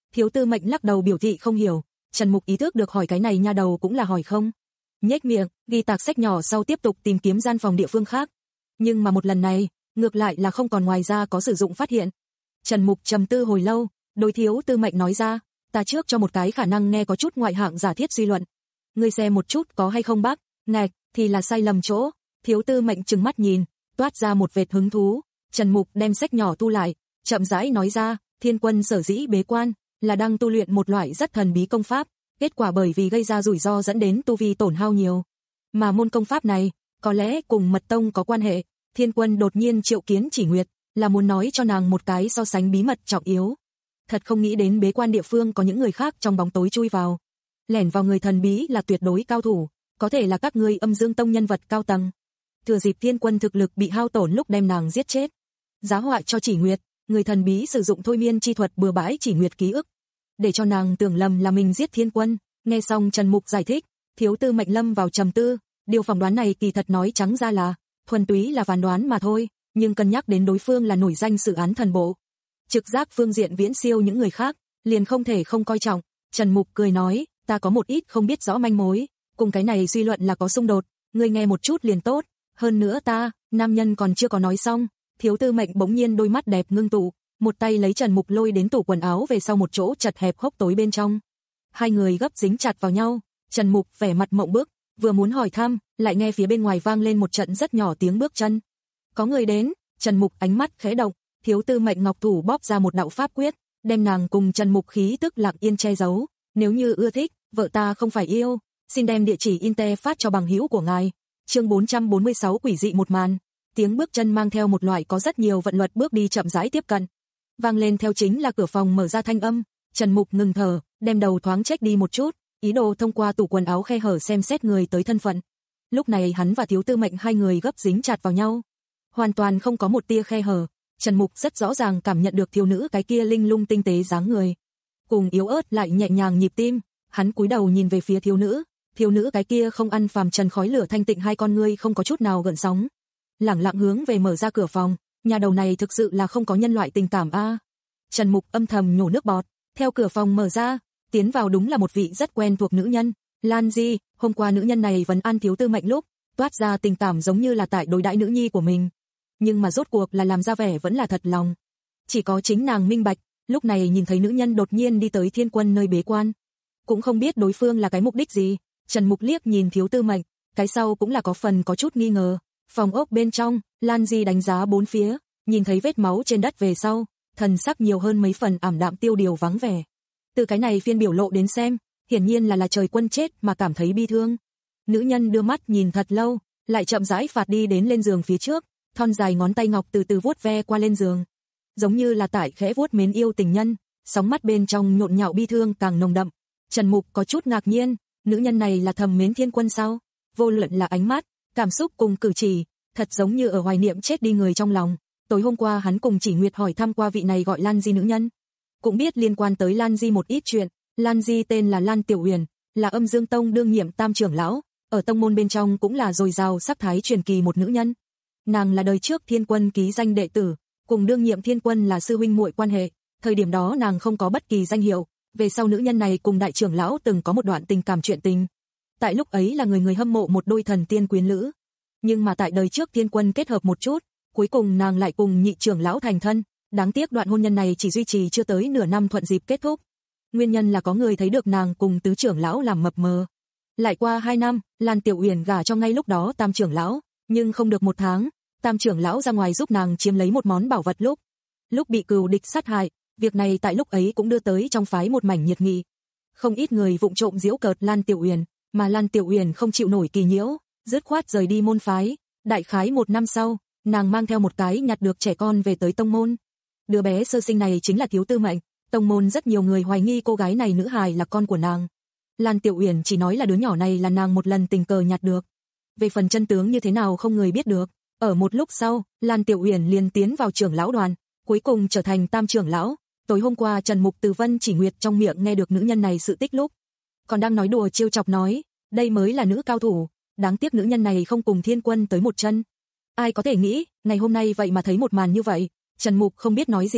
Thiếu Tư Mệnh lắc đầu biểu thị không hiểu, Trần Mục ý thức được hỏi cái này nha đầu cũng là hỏi không. Nhếch miệng, ghi tạc sách nhỏ sau tiếp tục tìm kiếm gian phòng địa phương khác. Nhưng mà một lần này, ngược lại là không còn ngoài ra có sử dụng phát hiện. Trần Mục trầm tư hồi lâu, đối Thiếu Tư Mệnh nói ra, ta trước cho một cái khả năng nghe có chút ngoại hạng giả thiết suy luận. Ngươi xem một chút có hay không bác, ngạch, thì là sai lầm chỗ. Thiếu Tư Mệnh trừng mắt nhìn, toát ra một vệt hứng thú. Trần Mục đem sách nhỏ tu lại, chậm rãi nói ra, Thiên Quân sở dĩ bế quan, là đang tu luyện một loại rất thần bí công pháp, kết quả bởi vì gây ra rủi ro dẫn đến tu vi tổn hao nhiều. Mà môn công pháp này, có lẽ cùng Mật Tông có quan hệ, Thiên Quân đột nhiên triệu kiến Chỉ Nguyệt, là muốn nói cho nàng một cái so sánh bí mật trọng yếu. Thật không nghĩ đến bế quan địa phương có những người khác trong bóng tối chui vào. Lẻn vào người thần bí là tuyệt đối cao thủ, có thể là các ngươi Âm Dương Tông nhân vật cao tầng. Thừa dịp Thiên Quân thực lực bị hao tổn lúc đem nàng giết chết. Giá họa cho Chỉ Nguyệt, người thần bí sử dụng thôi miên chi thuật bừa bãi Chỉ Nguyệt ký ức, để cho nàng tưởng lầm là mình giết Thiên Quân. Nghe xong Trần Mục giải thích, Thiếu Tư Mệnh lâm vào trầm tư, điều phỏng đoán này kỳ thật nói trắng ra là thuần túy là phán đoán mà thôi, nhưng cân nhắc đến đối phương là nổi danh xử án thần bộ, trực giác phương diện viễn siêu những người khác, liền không thể không coi trọng. Trần Mục cười nói, ta có một ít không biết rõ manh mối, cùng cái này suy luận là có xung đột, ngươi nghe một chút liền tốt. Hơn nữa ta, nam nhân còn chưa có nói xong, Thiếu Tư Mệnh bỗng nhiên đôi mắt đẹp ngưng tụ, một tay lấy Trần Mục lôi đến tủ quần áo về sau một chỗ chật hẹp hốc tối bên trong. Hai người gấp dính chặt vào nhau, Trần Mục vẻ mặt mộng bức, vừa muốn hỏi thăm, lại nghe phía bên ngoài vang lên một trận rất nhỏ tiếng bước chân. Có người đến. Trần Mục ánh mắt khẽ động, Thiếu Tư Mệnh ngọc thủ bóp ra một đạo pháp quyết, đem nàng cùng Trần Mục khí tức lặng yên che giấu. Nếu như ưa thích, vợ ta không phải yêu, xin đem địa chỉ Inter phát cho bằng hữu của ngài. Chương bốn trăm bốn mươi sáu quỷ dị một màn. Tiếng bước chân mang theo một loại có rất nhiều vận luật bước đi chậm rãi tiếp cận. Vang lên theo chính là cửa phòng mở ra thanh âm. Trần Mục ngừng thở, đem đầu thoáng chếch đi một chút, ý đồ thông qua tủ quần áo khe hở xem xét người tới thân phận. Lúc này hắn và Thiếu Tư Mệnh hai người gấp dính chặt vào nhau, hoàn toàn không có một tia khe hở. Trần Mục rất rõ ràng cảm nhận được thiếu nữ cái kia linh lung tinh tế dáng người, cùng yếu ớt lại nhẹ nhàng nhịp tim. Hắn cúi đầu nhìn về phía thiếu nữ, thiếu nữ cái kia không ăn phàm trần khói lửa thanh tịnh hai con ngươi không có chút nào gợn sóng, lẳng lặng hướng về mở ra cửa phòng. Nhà đầu này thực sự là không có nhân loại tình cảm a. À. Trần Mục âm thầm nhổ nước bọt, theo cửa phòng mở ra, tiến vào đúng là một vị rất quen thuộc nữ nhân, Lan Di. Hôm qua nữ nhân này vẫn ăn Thiếu Tư Mệnh lúc, toát ra tình cảm giống như là tại đối đãi nữ nhi của mình, nhưng mà rốt cuộc là làm ra vẻ vẫn là thật lòng. Chỉ có chính nàng minh bạch, lúc này nhìn thấy nữ nhân đột nhiên đi tới Thiên Quân nơi bế quan, cũng không biết đối phương là cái mục đích gì. Trần Mục liếc nhìn Thiếu Tư Mệnh, cái sau cũng là có phần có chút nghi ngờ. Phòng ốc bên trong, Lan Di đánh giá bốn phía, nhìn thấy vết máu trên đất về sau, thần sắc nhiều hơn mấy phần ảm đạm tiêu điều vắng vẻ. Từ cái này phiên biểu lộ đến xem, hiển nhiên là là trời quân chết mà cảm thấy bi thương. Nữ nhân đưa mắt nhìn thật lâu, lại chậm rãi phạt đi đến lên giường phía trước, thon dài ngón tay ngọc từ từ vuốt ve qua lên giường, giống như là tại khẽ vuốt mến yêu tình nhân, sóng mắt bên trong nhộn nhạo bi thương càng nồng đậm. Trần Mục có chút ngạc nhiên, nữ nhân này là thầm mến Thiên Quân sao? Vô luận là ánh mắt, cảm xúc cùng cử chỉ, thật giống như ở hoài niệm chết đi người trong lòng. Tối hôm qua hắn cùng Chỉ Nguyệt hỏi thăm qua vị này gọi Lan Di nữ nhân, cũng biết liên quan tới Lan Di một ít chuyện. Lan Di tên là Lan Tiểu Uyển, là Âm Dương Tông đương nhiệm tam trưởng lão, ở tông môn bên trong cũng là dồi dào sắc thái truyền kỳ một nữ nhân. Nàng là đời trước Thiên Quân ký danh đệ tử, cùng đương nhiệm Thiên Quân là sư huynh muội quan hệ, thời điểm đó nàng không có bất kỳ danh hiệu, về sau nữ nhân này cùng đại trưởng lão từng có một đoạn tình cảm chuyện tình. Tại lúc ấy là người người hâm mộ một đôi thần tiên quyến lữ, nhưng mà tại đời trước Thiên Quân kết hợp một chút, cuối cùng nàng lại cùng nhị trưởng lão thành thân, đáng tiếc đoạn hôn nhân này chỉ duy trì chưa tới nửa năm thuận dịp kết thúc. Nguyên nhân là có người thấy được nàng cùng tứ trưởng lão làm mập mờ. Lại qua hai năm, Lan Tiểu Uyển gả cho ngay lúc đó tam trưởng lão, nhưng không được một tháng, tam trưởng lão ra ngoài giúp nàng chiếm lấy một món bảo vật lúc, lúc bị cừu địch sát hại, việc này tại lúc ấy cũng đưa tới trong phái một mảnh nhiệt nghị. Không ít người vụng trộm giễu cợt Lan Tiểu Uyển, mà Lan Tiểu Uyển không chịu nổi kỳ nhiễu, dứt khoát rời đi môn phái. Đại khái một năm sau, nàng mang theo một cái nhặt được trẻ con về tới tông môn. Đứa bé sơ sinh này chính là Thiếu Tư Mệnh. Tông môn rất nhiều người hoài nghi cô gái này nữ hài là con của nàng. Lan Tiểu Uyển chỉ nói là đứa nhỏ này là nàng một lần tình cờ nhặt được. Về phần chân tướng như thế nào không người biết được. Ở một lúc sau, Lan Tiểu Uyển liền tiến vào trưởng lão đoàn, cuối cùng trở thành tam trưởng lão. Tối hôm qua Trần Mục từ Vân Chỉ Nguyệt trong miệng nghe được nữ nhân này sự tích lúc, còn đang nói đùa trêu chọc nói, đây mới là nữ cao thủ, đáng tiếc nữ nhân này không cùng Thiên Quân tới một chân. Ai có thể nghĩ, ngày hôm nay vậy mà thấy một màn như vậy. Trần Mục không biết nói gì,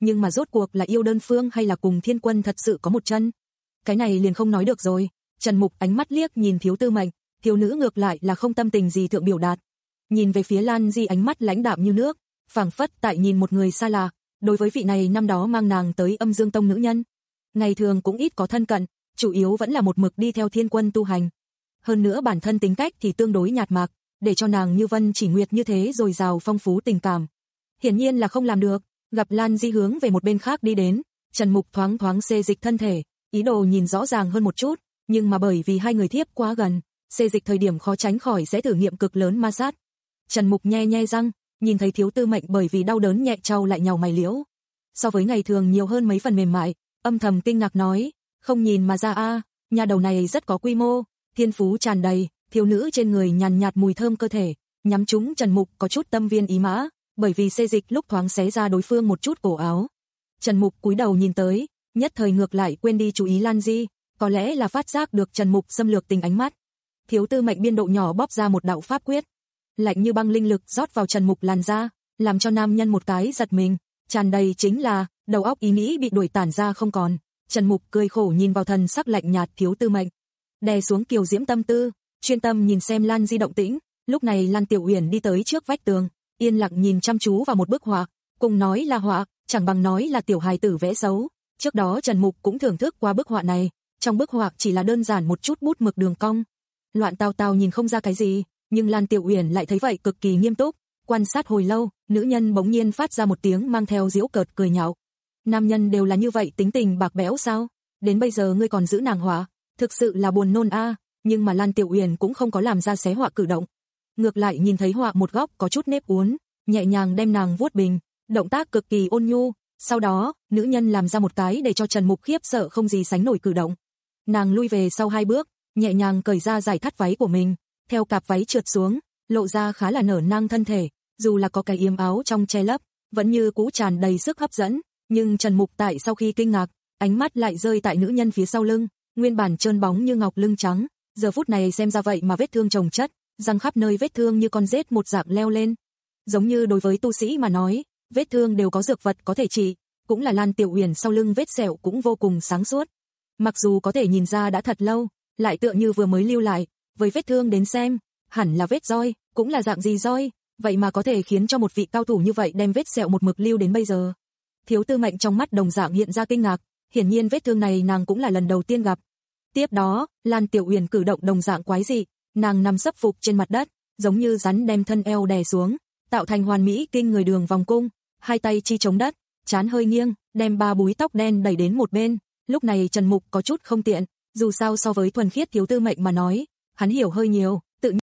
nhưng mà rốt cuộc là yêu đơn phương hay là cùng Thiên Quân thật sự có một chân. Cái này liền không nói được rồi. Trần Mục ánh mắt liếc nhìn Thiếu Tư Mệnh, thiếu nữ ngược lại là không tâm tình gì thượng biểu đạt. Nhìn về phía Lan Di ánh mắt lãnh đạm như nước, phảng phất tại nhìn một người xa lạ, đối với vị này năm đó mang nàng tới Âm Dương Tông nữ nhân. Ngày thường cũng ít có thân cận, chủ yếu vẫn là một mực đi theo Thiên Quân tu hành. Hơn nữa bản thân tính cách thì tương đối nhạt mạc, để cho nàng như Vân Chỉ Nguyệt như thế dồi dào phong phú tình cảm. Hiển nhiên là không làm được, gặp Lan Di hướng về một bên khác đi đến, Trần Mục thoáng thoáng xê dịch thân thể, ý đồ nhìn rõ ràng hơn một chút, nhưng mà bởi vì hai người thiếp quá gần, xê dịch thời điểm khó tránh khỏi sẽ thử nghiệm cực lớn ma sát. Trần Mục nhe nhe răng, nhìn thấy Thiếu Tư Mệnh bởi vì đau đớn nhẹ trao lại nhàu mày liễu. So với ngày thường nhiều hơn mấy phần mềm mại, âm thầm kinh ngạc nói, không nhìn mà ra a, nhà đầu này rất có quy mô, thiên phú tràn đầy, thiếu nữ trên người nhàn nhạt mùi thơm cơ thể, nhắm trúng Trần Mục có chút tâm viên ý mã, bởi vì xê dịch lúc thoáng xé ra đối phương một chút cổ áo. Trần Mục cúi đầu nhìn tới, nhất thời ngược lại quên đi chú ý Lan Di, có lẽ là phát giác được Trần Mục xâm lược tình ánh mắt. Thiếu Tư Mệnh biên độ nhỏ bóp ra một đạo pháp quyết, lạnh như băng linh lực rót vào Trần Mục làn da, làm cho nam nhân một cái giật mình, tràn đầy chính là đầu óc ý nghĩ bị đuổi tản ra không còn. Trần Mục cười khổ nhìn vào thần sắc lạnh nhạt Thiếu Tư Mệnh, đè xuống kiều diễm tâm tư, chuyên tâm nhìn xem Lan Di động tĩnh. Lúc này Lan Tiểu Uyển đi tới trước vách tường, yên lặng nhìn chăm chú vào một bức họa, cùng nói là họa, chẳng bằng nói là tiểu hài tử vẽ xấu. Trước đó Trần Mục cũng thưởng thức qua bức họa này, trong bức họa chỉ là đơn giản một chút bút mực đường cong, loạn tào tào nhìn không ra cái gì, nhưng Lan Tiểu Uyển lại thấy vậy cực kỳ nghiêm túc, quan sát hồi lâu, nữ nhân bỗng nhiên phát ra một tiếng mang theo giễu cợt cười nhạo. Nam nhân đều là như vậy tính tình bạc bẽo sao? Đến bây giờ ngươi còn giữ nàng họa, thực sự là buồn nôn a. Nhưng mà Lan Tiểu Uyển cũng không có làm ra xé họa cử động, ngược lại nhìn thấy họa một góc có chút nếp uốn, nhẹ nhàng đem nàng vuốt bình, động tác cực kỳ ôn nhu. Sau đó, nữ nhân làm ra một cái để cho Trần Mục khiếp sợ không gì sánh nổi cử động. Nàng lui về sau hai bước, nhẹ nhàng cởi ra giải thắt váy của mình, theo cạp váy trượt xuống, lộ ra khá là nở nang thân thể, dù là có cái yếm áo trong che lấp, vẫn như cũ tràn đầy sức hấp dẫn, nhưng Trần Mục tại sau khi kinh ngạc, ánh mắt lại rơi tại nữ nhân phía sau lưng, nguyên bản trơn bóng như ngọc lưng trắng, giờ phút này xem ra vậy mà vết thương chồng chất, răng khắp nơi vết thương như con rết một dạng leo lên. Giống như đối với tu sĩ mà nói, vết thương đều có dược vật có thể trị, cũng là Lan Tiểu Uyển sau lưng vết sẹo cũng vô cùng sáng suốt. Mặc dù có thể nhìn ra đã thật lâu, lại tựa như vừa mới lưu lại, với vết thương đến xem, hẳn là vết roi, cũng là dạng gì roi, vậy mà có thể khiến cho một vị cao thủ như vậy đem vết sẹo một mực lưu đến bây giờ. Thiếu Tư Mệnh trong mắt đồng dạng hiện ra kinh ngạc, hiển nhiên vết thương này nàng cũng là lần đầu tiên gặp. Tiếp đó, Lan Tiểu Uyển cử động đồng dạng quái dị, nàng nằm sấp phục trên mặt đất, giống như rắn đem thân eo đè xuống, tạo thành hoàn mỹ kinh người đường vòng cung, hai tay chi chống đất, trán hơi nghiêng, đem ba búi tóc đen đẩy đến một bên. Lúc này Trần Mục có chút không tiện, dù sao so với thuần khiết Thiếu Tư Mệnh mà nói, hắn hiểu hơi nhiều, tự nhiên.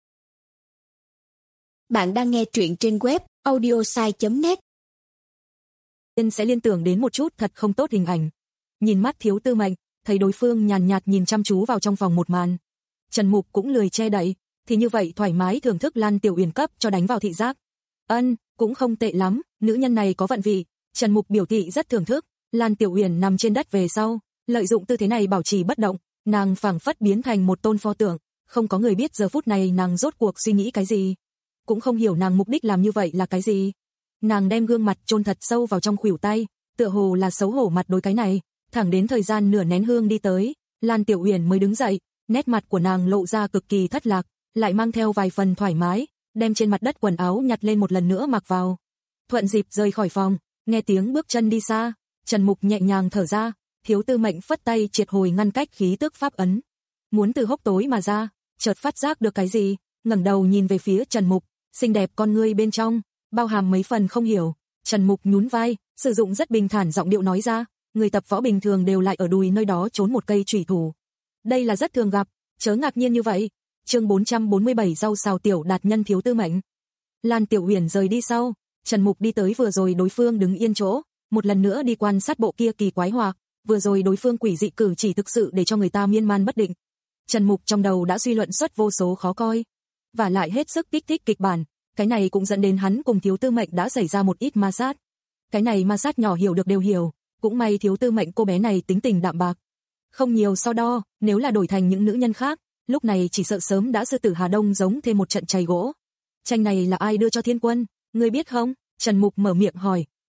Bạn đang nghe truyện trên web audiosai chấm net. Tiên sẽ liên tưởng đến một chút thật không tốt hình ảnh. Nhìn mắt Thiếu Tư Mệnh, thấy đối phương nhàn nhạt nhìn chăm chú vào trong phòng một màn. Trần Mục cũng lười che đậy, thì như vậy thoải mái thưởng thức Lan Tiểu Uyển cấp cho đánh vào thị giác. Ân, cũng không tệ lắm, nữ nhân này có vận vị. Trần Mục biểu thị rất thưởng thức. Lan Tiểu Uyển nằm trên đất về sau, lợi dụng tư thế này bảo trì bất động, nàng phảng phất biến thành một tôn pho tượng, không có người biết giờ phút này nàng rốt cuộc suy nghĩ cái gì, cũng không hiểu nàng mục đích làm như vậy là cái gì. Nàng đem gương mặt chôn thật sâu vào trong khuỷu tay, tựa hồ là xấu hổ mặt đối cái này, thẳng đến thời gian nửa nén hương đi tới, Lan Tiểu Uyển mới đứng dậy, nét mặt của nàng lộ ra cực kỳ thất lạc, lại mang theo vài phần thoải mái, đem trên mặt đất quần áo nhặt lên một lần nữa mặc vào. Thuận dịp rời khỏi phòng, nghe tiếng bước chân đi xa, Trần Mục nhẹ nhàng thở ra, Thiếu Tư Mệnh phất tay triệt hồi ngăn cách khí tức pháp ấn, muốn từ hốc tối mà ra, chợt phát giác được cái gì, ngẩng đầu nhìn về phía Trần Mục, xinh đẹp con ngươi bên trong bao hàm mấy phần không hiểu. Trần Mục nhún vai, sử dụng rất bình thản giọng điệu nói ra, người tập võ bình thường đều lại ở đùi nơi đó trốn một cây chủy thủ. Đây là rất thường gặp, chớ ngạc nhiên như vậy. Chương bốn trăm bốn mươi bảy rau xào tiểu đạt nhân Thiếu Tư Mệnh. Lan Tiểu Uyển rời đi sau, Trần Mục đi tới vừa rồi đối phương đứng yên chỗ, một lần nữa đi quan sát bộ kia kỳ quái họa, vừa rồi đối phương quỷ dị cử chỉ thực sự để cho người ta miên man bất định. Trần Mục trong đầu đã suy luận xuất vô số khó coi, và lại hết sức kích thích kịch bản, cái này cũng dẫn đến hắn cùng Thiếu Tư Mệnh đã xảy ra một ít ma sát. Cái này ma sát nhỏ hiểu được đều hiểu, cũng may Thiếu Tư Mệnh cô bé này tính tình đạm bạc, không nhiều so đo, nếu là đổi thành những nữ nhân khác, lúc này chỉ sợ sớm đã sư tử Hà Đông giống thêm một trận chày gỗ. Tranh này là ai đưa cho Thiên Quân, ngươi biết không? Trần Mục mở miệng hỏi,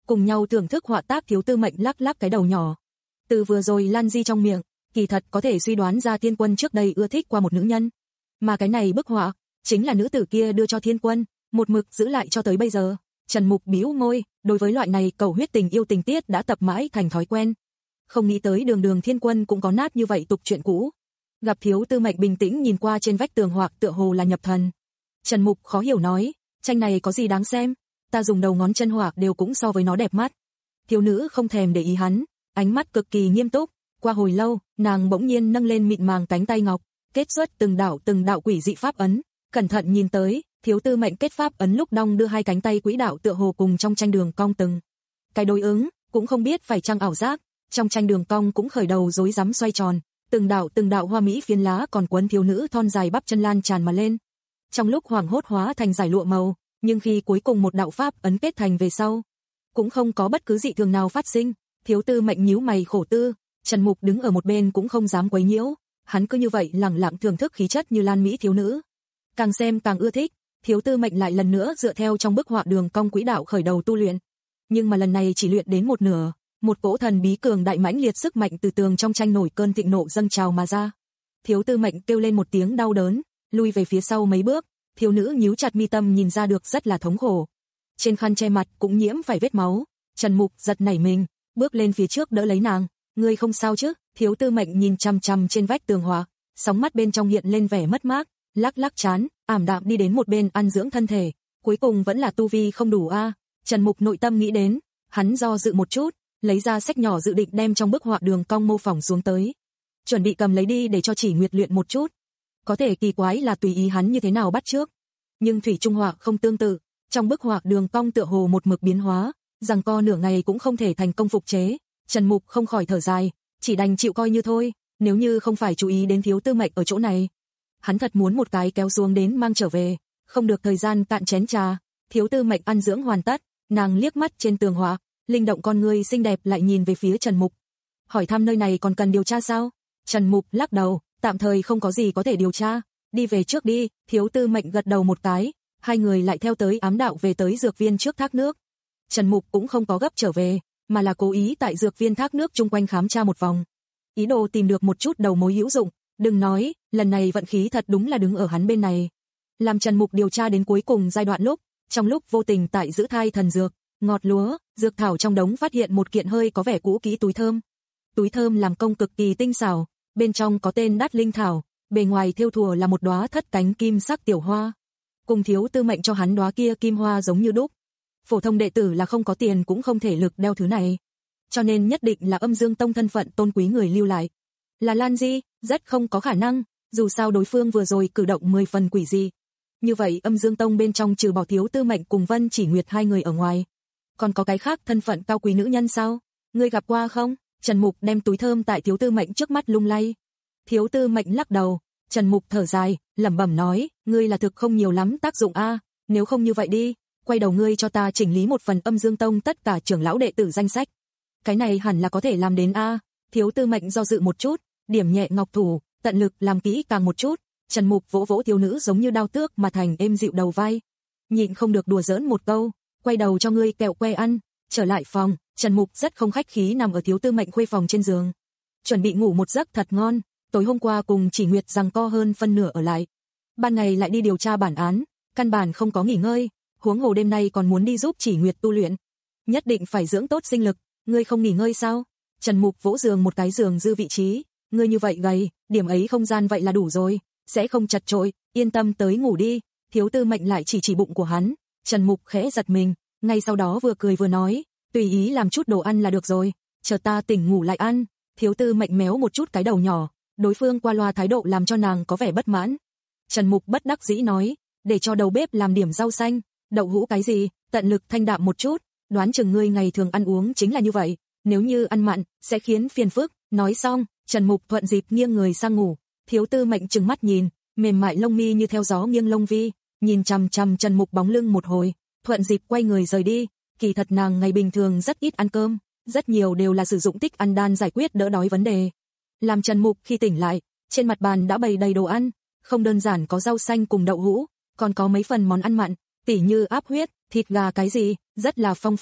cùng nhau thưởng thức họa tác. Thiếu Tư Mệnh lắc lắc cái đầu nhỏ. Từ vừa rồi Lan Di trong miệng, kỳ thật có thể suy đoán ra Thiên Quân trước đây ưa thích qua một nữ nhân. Mà cái này bức họa, chính là nữ tử kia đưa cho Thiên Quân, một mực giữ lại cho tới bây giờ. Trần Mục bĩu môi, đối với loại này cầu huyết tình yêu tình tiết đã tập mãi thành thói quen. Không nghĩ tới đường đường Thiên Quân cũng có nát như vậy tục chuyện cũ. Gặp Thiếu Tư Mệnh bình tĩnh nhìn qua trên vách tường hoặc tựa hồ là nhập thần. Trần Mục khó hiểu nói, tranh này có gì đáng xem, ta dùng đầu ngón chân hoặc đều cũng so với nó đẹp mắt. Thiếu nữ không thèm để ý hắn, ánh mắt cực kỳ nghiêm túc. Qua hồi lâu, nàng bỗng nhiên nâng lên mịn màng cánh tay ngọc, kết xuất từng đạo từng đạo quỷ dị pháp ấn, cẩn thận nhìn tới, Thiếu Tư Mệnh kết pháp ấn lúc đong đưa hai cánh tay quỹ đạo tựa hồ cùng trong tranh đường cong từng cái đối ứng, cũng không biết phải chăng ảo giác, trong tranh đường cong cũng khởi đầu rối rắm xoay tròn, từng đạo từng đạo hoa mỹ phiến lá còn quấn thiếu nữ thon dài bắp chân lan tràn mà lên. Trong lúc hoảng hốt hóa thành giải lụa màu, nhưng khi cuối cùng một đạo pháp ấn kết thành về sau, cũng không có bất cứ dị thường nào phát sinh. Thiếu Tư Mệnh nhíu mày khổ tư, Trần Mục đứng ở một bên cũng không dám quấy nhiễu, hắn cứ như vậy lẳng lặng thưởng thức khí chất như lan mỹ thiếu nữ. Càng xem càng ưa thích, Thiếu Tư Mệnh lại lần nữa dựa theo trong bức họa đường cong quỹ đạo khởi đầu tu luyện. Nhưng mà lần này chỉ luyện đến một nửa, một cỗ thần bí cường đại mãnh liệt sức mạnh từ tường trong tranh nổi cơn thịnh nộ dâng trào mà ra. Thiếu Tư Mệnh kêu lên một tiếng đau đớn, lui về phía sau mấy bước, thiếu nữ nhíu chặt mi tâm nhìn ra được rất là thống khổ. Trên khăn che mặt cũng nhiễm phải vết máu. Trần Mục giật nảy mình, bước lên phía trước đỡ lấy nàng, "Ngươi không sao chứ?" Thiếu Tư Mệnh nhìn chằm chằm trên vách tường họa, sóng mắt bên trong hiện lên vẻ mất mát, lắc lắc trán, ảm đạm đi đến một bên ăn dưỡng thân thể, cuối cùng vẫn là tu vi không đủ a. À. Trần Mục nội tâm nghĩ đến, hắn do dự một chút, lấy ra sách nhỏ dự định đem trong bức họa đường cong mô phỏng xuống tới, chuẩn bị cầm lấy đi để cho Chỉ Nguyệt luyện một chút. Có thể kỳ quái là tùy ý hắn như thế nào bắt trước, nhưng thủy trung họa không tương tự, trong bức họa đường cong tựa hồ một mực biến hóa, rằng co nửa ngày cũng không thể thành công phục chế. Trần Mục không khỏi thở dài, chỉ đành chịu coi như thôi, nếu như không phải chú ý đến Thiếu Tư Mệnh ở chỗ này, hắn thật muốn một cái kéo xuống đến mang trở về, không được thời gian cạn chén trà. Thiếu Tư Mệnh ăn dưỡng hoàn tất, nàng liếc mắt trên tường họa, linh động con người xinh đẹp lại nhìn về phía Trần Mục, hỏi thăm nơi này còn cần điều tra sao? Trần Mục lắc đầu, tạm thời không có gì có thể điều tra, đi về trước đi. Thiếu Tư Mệnh gật đầu một cái, hai người lại theo tới ám đạo về tới dược viên trước thác nước. Trần Mục cũng không có gấp trở về, mà là cố ý tại dược viên thác nước chung quanh khám tra một vòng, ý đồ tìm được một chút đầu mối hữu dụng. Đừng nói, lần này vận khí thật đúng là đứng ở hắn bên này. Làm Trần Mục điều tra đến cuối cùng giai đoạn lúc, trong lúc vô tình tại giữ thai thần dược, ngọt lúa, dược thảo trong đống phát hiện một kiện hơi có vẻ cũ kỹ túi thơm. Túi thơm làm công cực kỳ tinh xảo, bên trong có tên Đát Linh Thảo, bề ngoài thêu thùa là một đóa thất cánh kim sắc tiểu hoa. Cùng Thiếu Tư Mệnh cho hắn đóa kia kim hoa giống như đúc. Phổ thông đệ tử là không có tiền cũng không thể lực đeo thứ này, cho nên nhất định là Âm Dương Tông thân phận tôn quý người lưu lại. Là Lan Di, rất không có khả năng, dù sao đối phương vừa rồi cử động mười phần quỷ dị. Như vậy Âm Dương Tông bên trong trừ bỏ Thiếu Tư Mệnh cùng Vân Chỉ Nguyệt hai người ở ngoài, còn có cái khác thân phận cao quý nữ nhân sao? Ngươi gặp qua không? Trần Mục đem túi thơm tại Thiếu Tư Mệnh trước mắt lung lay. Thiếu Tư Mệnh lắc đầu, Trần Mục thở dài, lẩm bẩm nói, ngươi là thực không nhiều lắm tác dụng a, nếu không như vậy đi, quay đầu ngươi cho ta chỉnh lý một phần Âm Dương Tông tất cả trưởng lão đệ tử danh sách. Cái này hẳn là có thể làm đến a. Thiếu Tư Mệnh do dự một chút, điểm nhẹ ngọc thủ, tận lực làm kỹ càng một chút. Trần Mục vỗ vỗ thiếu nữ giống như đao tước mà thành êm dịu đầu vai, nhịn không được đùa giỡn một câu, quay đầu cho ngươi kẹo que ăn. Trở lại phòng, Trần Mục rất không khách khí nằm ở Thiếu Tư Mệnh khuê phòng trên giường, chuẩn bị ngủ một giấc thật ngon. Tối hôm qua cùng Chỉ Nguyệt giằng co hơn phân nửa ở lại, ban ngày lại đi điều tra bản án, căn bản không có nghỉ ngơi, huống hồ đêm nay còn muốn đi giúp Chỉ Nguyệt tu luyện, nhất định phải dưỡng tốt sinh lực. Ngươi không nghỉ ngơi sao? Trần Mục vỗ giường một cái giường dư vị trí, ngươi như vậy gầy, điểm ấy không gian vậy là đủ rồi, sẽ không chật chội, yên tâm tới ngủ đi. Thiếu Tư Mệnh lại chỉ chỉ bụng của hắn, Trần Mục khẽ giật mình, ngay sau đó vừa cười vừa nói, tùy ý làm chút đồ ăn là được rồi, chờ ta tỉnh ngủ lại ăn. Thiếu Tư Mệnh méo một chút cái đầu nhỏ, đối phương qua loa thái độ làm cho nàng có vẻ bất mãn. Trần Mục bất đắc dĩ nói, để cho đầu bếp làm điểm rau xanh, đậu hũ cái gì, tận lực thanh đạm một chút, đoán chừng ngươi ngày thường ăn uống chính là như vậy, nếu như ăn mặn sẽ khiến phiền phức. Nói xong, Trần Mục thuận dịp nghiêng người sang ngủ. Thiếu Tư Mệnh trừng mắt nhìn, mềm mại lông mi như theo gió nghiêng lông vi, nhìn chằm chằm Trần Mục bóng lưng một hồi, thuận dịp quay người rời đi. Kỳ thật nàng ngày bình thường rất ít ăn cơm, rất nhiều đều là sử dụng tích ăn đan giải quyết đỡ đói vấn đề. Làm Trần Mục khi tỉnh lại, trên mặt bàn đã bày đầy đồ ăn, không đơn giản có rau xanh cùng đậu hũ, còn có mấy phần món ăn mặn, tỉ như áp huyết, thịt gà cái gì, rất là phong phú.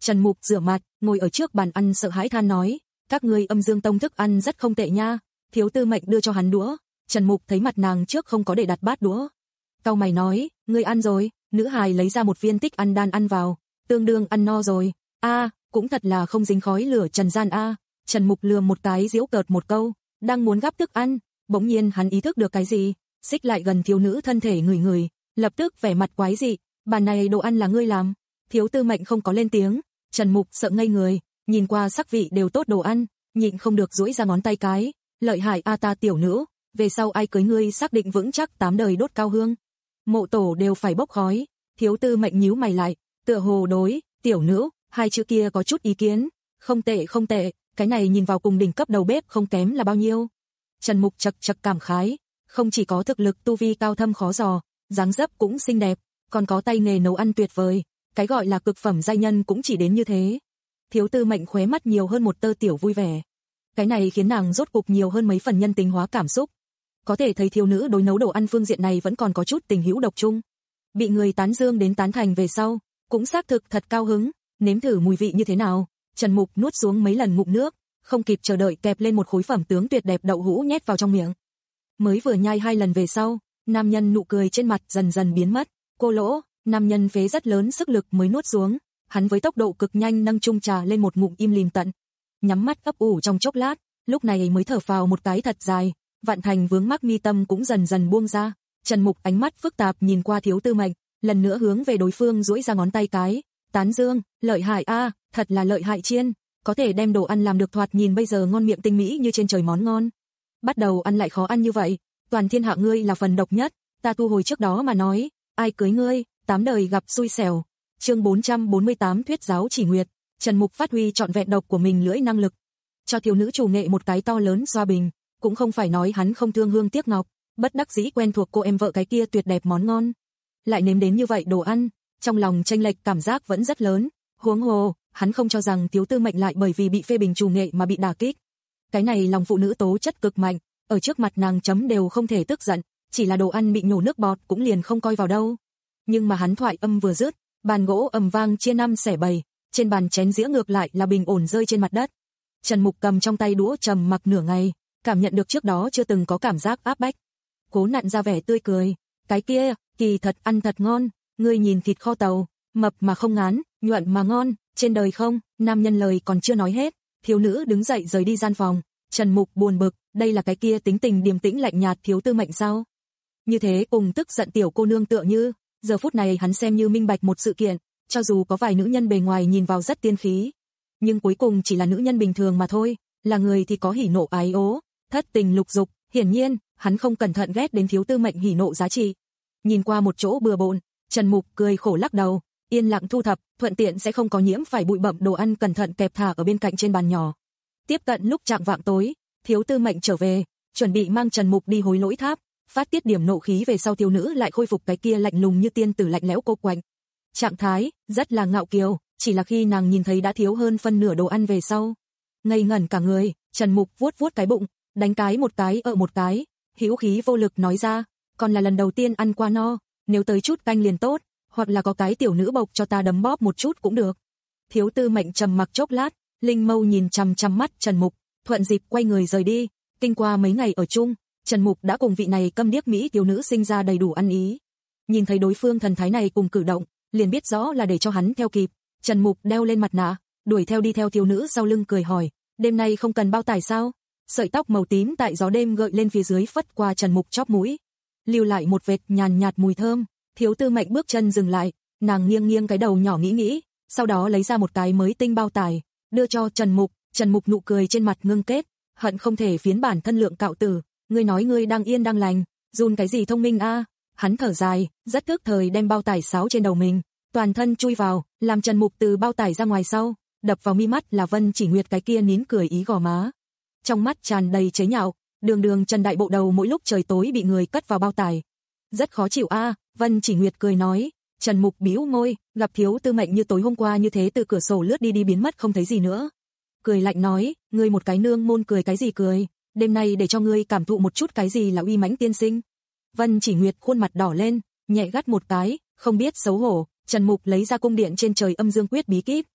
Trần Mục rửa mặt, ngồi ở trước bàn ăn sợ hãi than nói, các ngươi Âm Dương Tông thức ăn rất không tệ nha. Thiếu Tư Mệnh đưa cho hắn đũa, Trần Mục thấy mặt nàng trước không có để đặt bát đũa. Cau mày nói, ngươi ăn rồi, nữ hài lấy ra một viên tích ăn đan ăn vào, tương đương ăn no rồi. A, cũng thật là không dính khói lửa trần gian a. Trần Mục lườm một cái giễu cợt một câu, đang muốn gắp thức ăn, bỗng nhiên hắn ý thức được cái gì, xích lại gần thiếu nữ thân thể ngửi ngửi, lập tức vẻ mặt quái dị, bàn này đồ ăn là ngươi làm? Thiếu Tư Mệnh không có lên tiếng, Trần Mục sợ ngây người, nhìn qua sắc vị đều tốt đồ ăn, nhịn không được duỗi ra ngón tay cái, lợi hại a ta tiểu nữ, về sau ai cưới ngươi xác định vững chắc tám đời đốt cao hương. Mộ tổ đều phải bốc khói. Thiếu Tư Mệnh nhíu mày lại, tựa hồ đối tiểu nữ hai chữ kia có chút ý kiến, không tệ không tệ, cái này nhìn vào cùng đỉnh cấp đầu bếp không kém là bao nhiêu. Trần Mục chật chật cảm khái, không chỉ có thực lực tu vi cao thâm khó dò, dáng dấp cũng xinh đẹp, còn có tay nghề nấu ăn tuyệt vời, cái gọi là cực phẩm giai nhân cũng chỉ đến như thế. Thiếu Tư Mệnh khóe mắt nhiều hơn một tơ tiểu vui vẻ. Cái này khiến nàng rốt cục nhiều hơn mấy phần nhân tính hóa cảm xúc. Có thể thấy thiếu nữ đối nấu đồ ăn phương diện này vẫn còn có chút tình hữu độc chung. Bị người tán dương đến tán thành về sau, cũng xác thực thật cao hứng, nếm thử mùi vị như thế nào. Trần Mục nuốt xuống mấy lần ngụm nước, không kịp chờ đợi kẹp lên một khối phẩm tướng tuyệt đẹp đậu hũ nhét vào trong miệng. Mới vừa nhai hai lần về sau, nam nhân nụ cười trên mặt dần dần biến mất. Cô lỗ, nam nhân phế rất lớn sức lực mới nuốt xuống, hắn với tốc độ cực nhanh nâng chung trà lên một ngụm im lìm tận. Nhắm mắt ấp ủ trong chốc lát, lúc này mới thở phào một cái thật dài, vạn thành vướng mắc mi tâm cũng dần dần buông ra. Trần Mục ánh mắt phức tạp nhìn qua Thiếu Tư Mệnh, lần nữa hướng về đối phương duỗi ra ngón tay cái, tán dương, lợi hại a, thật là lợi hại chiên, có thể đem đồ ăn làm được thoạt nhìn bây giờ ngon miệng tinh mỹ như trên trời món ngon. Bắt đầu ăn lại khó ăn như vậy, toàn thiên hạ ngươi là phần độc nhất, ta thu hồi trước đó mà nói, ai cưới ngươi, tám đời gặp xui xẻo. Chương bốn trăm bốn mươi tám thuyết giáo chỉ nguyệt, Trần Mục phát huy trọn vẹn độc của mình lưỡi năng lực, cho thiếu nữ chủ nghệ một cái to lớn xoa bình, cũng không phải nói hắn không thương hương tiếc ngọc, bất đắc dĩ quen thuộc cô em vợ cái kia tuyệt đẹp món ngon, lại nếm đến như vậy đồ ăn, trong lòng chênh lệch cảm giác vẫn rất lớn, huống hồ, hắn không cho rằng Thiếu Tư Mệnh lại bởi vì bị phê bình chủ nghệ mà bị đả kích. Cái này lòng phụ nữ tố chất cực mạnh, ở trước mặt nàng chấm đều không thể tức giận, chỉ là đồ ăn bị nhổ nước bọt cũng liền không coi vào đâu. Nhưng mà hắn thoại âm vừa dứt, bàn gỗ ầm vang chia năm xẻ bảy, trên bàn chén dĩa ngược lại là bình ổn rơi trên mặt đất. Trần Mục cầm trong tay đũa trầm mặc nửa ngày, cảm nhận được trước đó chưa từng có cảm giác áp bách. Cố nặn ra vẻ tươi cười, cái kia, kỳ thật ăn thật ngon, ngươi nhìn thịt kho tàu, mập mà không ngán, nhuận mà ngon, trên đời không. Nam nhân lời còn chưa nói hết, thiếu nữ đứng dậy rời đi gian phòng. Trần Mục buồn bực, đây là cái kia tính tình điềm tĩnh lạnh nhạt Thiếu Tư Mệnh sao? Như thế cùng tức giận tiểu cô nương tựa như, giờ phút này hắn xem như minh bạch một sự kiện, cho dù có vài nữ nhân bề ngoài nhìn vào rất tiên khí, nhưng cuối cùng chỉ là nữ nhân bình thường mà thôi, là người thì có hỉ nộ ái ố, thất tình lục dục, hiển nhiên, hắn không cẩn thận ghét đến Thiếu Tư Mệnh hỉ nộ giá trị. Nhìn qua một chỗ bừa bộn, Trần Mục cười khổ lắc đầu, yên lặng thu thập, thuận tiện sẽ không có nhiễm phải bụi bặm đồ ăn cẩn thận kẹp thả ở bên cạnh trên bàn nhỏ. Tiếp cận lúc chạng vạng tối, Thiếu Tư Mệnh trở về, chuẩn bị mang Trần Mục đi hối lỗi tháp, phát tiết điểm nộ khí về sau thiếu nữ lại khôi phục cái kia lạnh lùng như tiên tử lạnh lẽo cô quạnh. Trạng thái rất là ngạo kiều, chỉ là khi nàng nhìn thấy đã thiếu hơn phân nửa đồ ăn về sau, ngây ngẩn cả người. Trần Mục vuốt vuốt cái bụng, đánh cái một cái ở một cái, hữu khí vô lực nói ra, còn là lần đầu tiên ăn qua no, nếu tới chút canh liền tốt, hoặc là có cái tiểu nữ bộc cho ta đấm bóp một chút cũng được. Thiếu Tư Mệnh trầm mặc chốc lát, linh mâu nhìn chằm chằm mắt Trần Mục, thuận dịp quay người rời đi. Kinh qua mấy ngày ở chung, Trần Mục đã cùng vị này câm điếc mỹ tiểu nữ sinh ra đầy đủ ăn ý. Nhìn thấy đối phương thần thái này cùng cử động, liền biết rõ là để cho hắn theo kịp. Trần Mục đeo lên mặt nạ, đuổi theo đi theo thiếu nữ sau lưng cười hỏi, đêm nay không cần bao tải sao? Sợi tóc màu tím tại gió đêm gợi lên phía dưới phất qua Trần Mục chóp mũi, lưu lại một vệt nhàn nhạt mùi thơm. Thiếu Tư Mệnh bước chân dừng lại, nàng nghiêng nghiêng cái đầu nhỏ nghĩ nghĩ, sau đó lấy ra một cái mới tinh bao tải, đưa cho Trần Mục. Trần Mục nụ cười trên mặt ngưng kết, hận không thể phiến bản thân lượng cạo tử, ngươi nói ngươi đang yên đang lành, run cái gì thông minh a? Hắn thở dài, rất tức thời đem bao tải sáo trên đầu mình, toàn thân chui vào, làm Trần Mục từ bao tải ra ngoài sau, đập vào mi mắt là Vân Chỉ Nguyệt cái kia nín cười ý gò má, trong mắt tràn đầy chế nhạo, đường đường Trần đại bộ đầu mỗi lúc trời tối bị người cất vào bao tải, rất khó chịu a. Vân Chỉ Nguyệt cười nói. Trần Mục bĩu môi, gặp Thiếu Tư Mệnh như tối hôm qua như thế từ cửa sổ lướt đi đi biến mất không thấy gì nữa, cười lạnh nói, ngươi một cái nương môn cười cái gì cười, đêm nay để cho ngươi cảm thụ một chút cái gì là uy mãnh tiên sinh. Vân Chỉ Nguyệt khuôn mặt đỏ lên, nhẹ gắt một cái, không biết xấu hổ. Trần Mục lấy ra cung điện trên trời âm dương quyết bí kíp,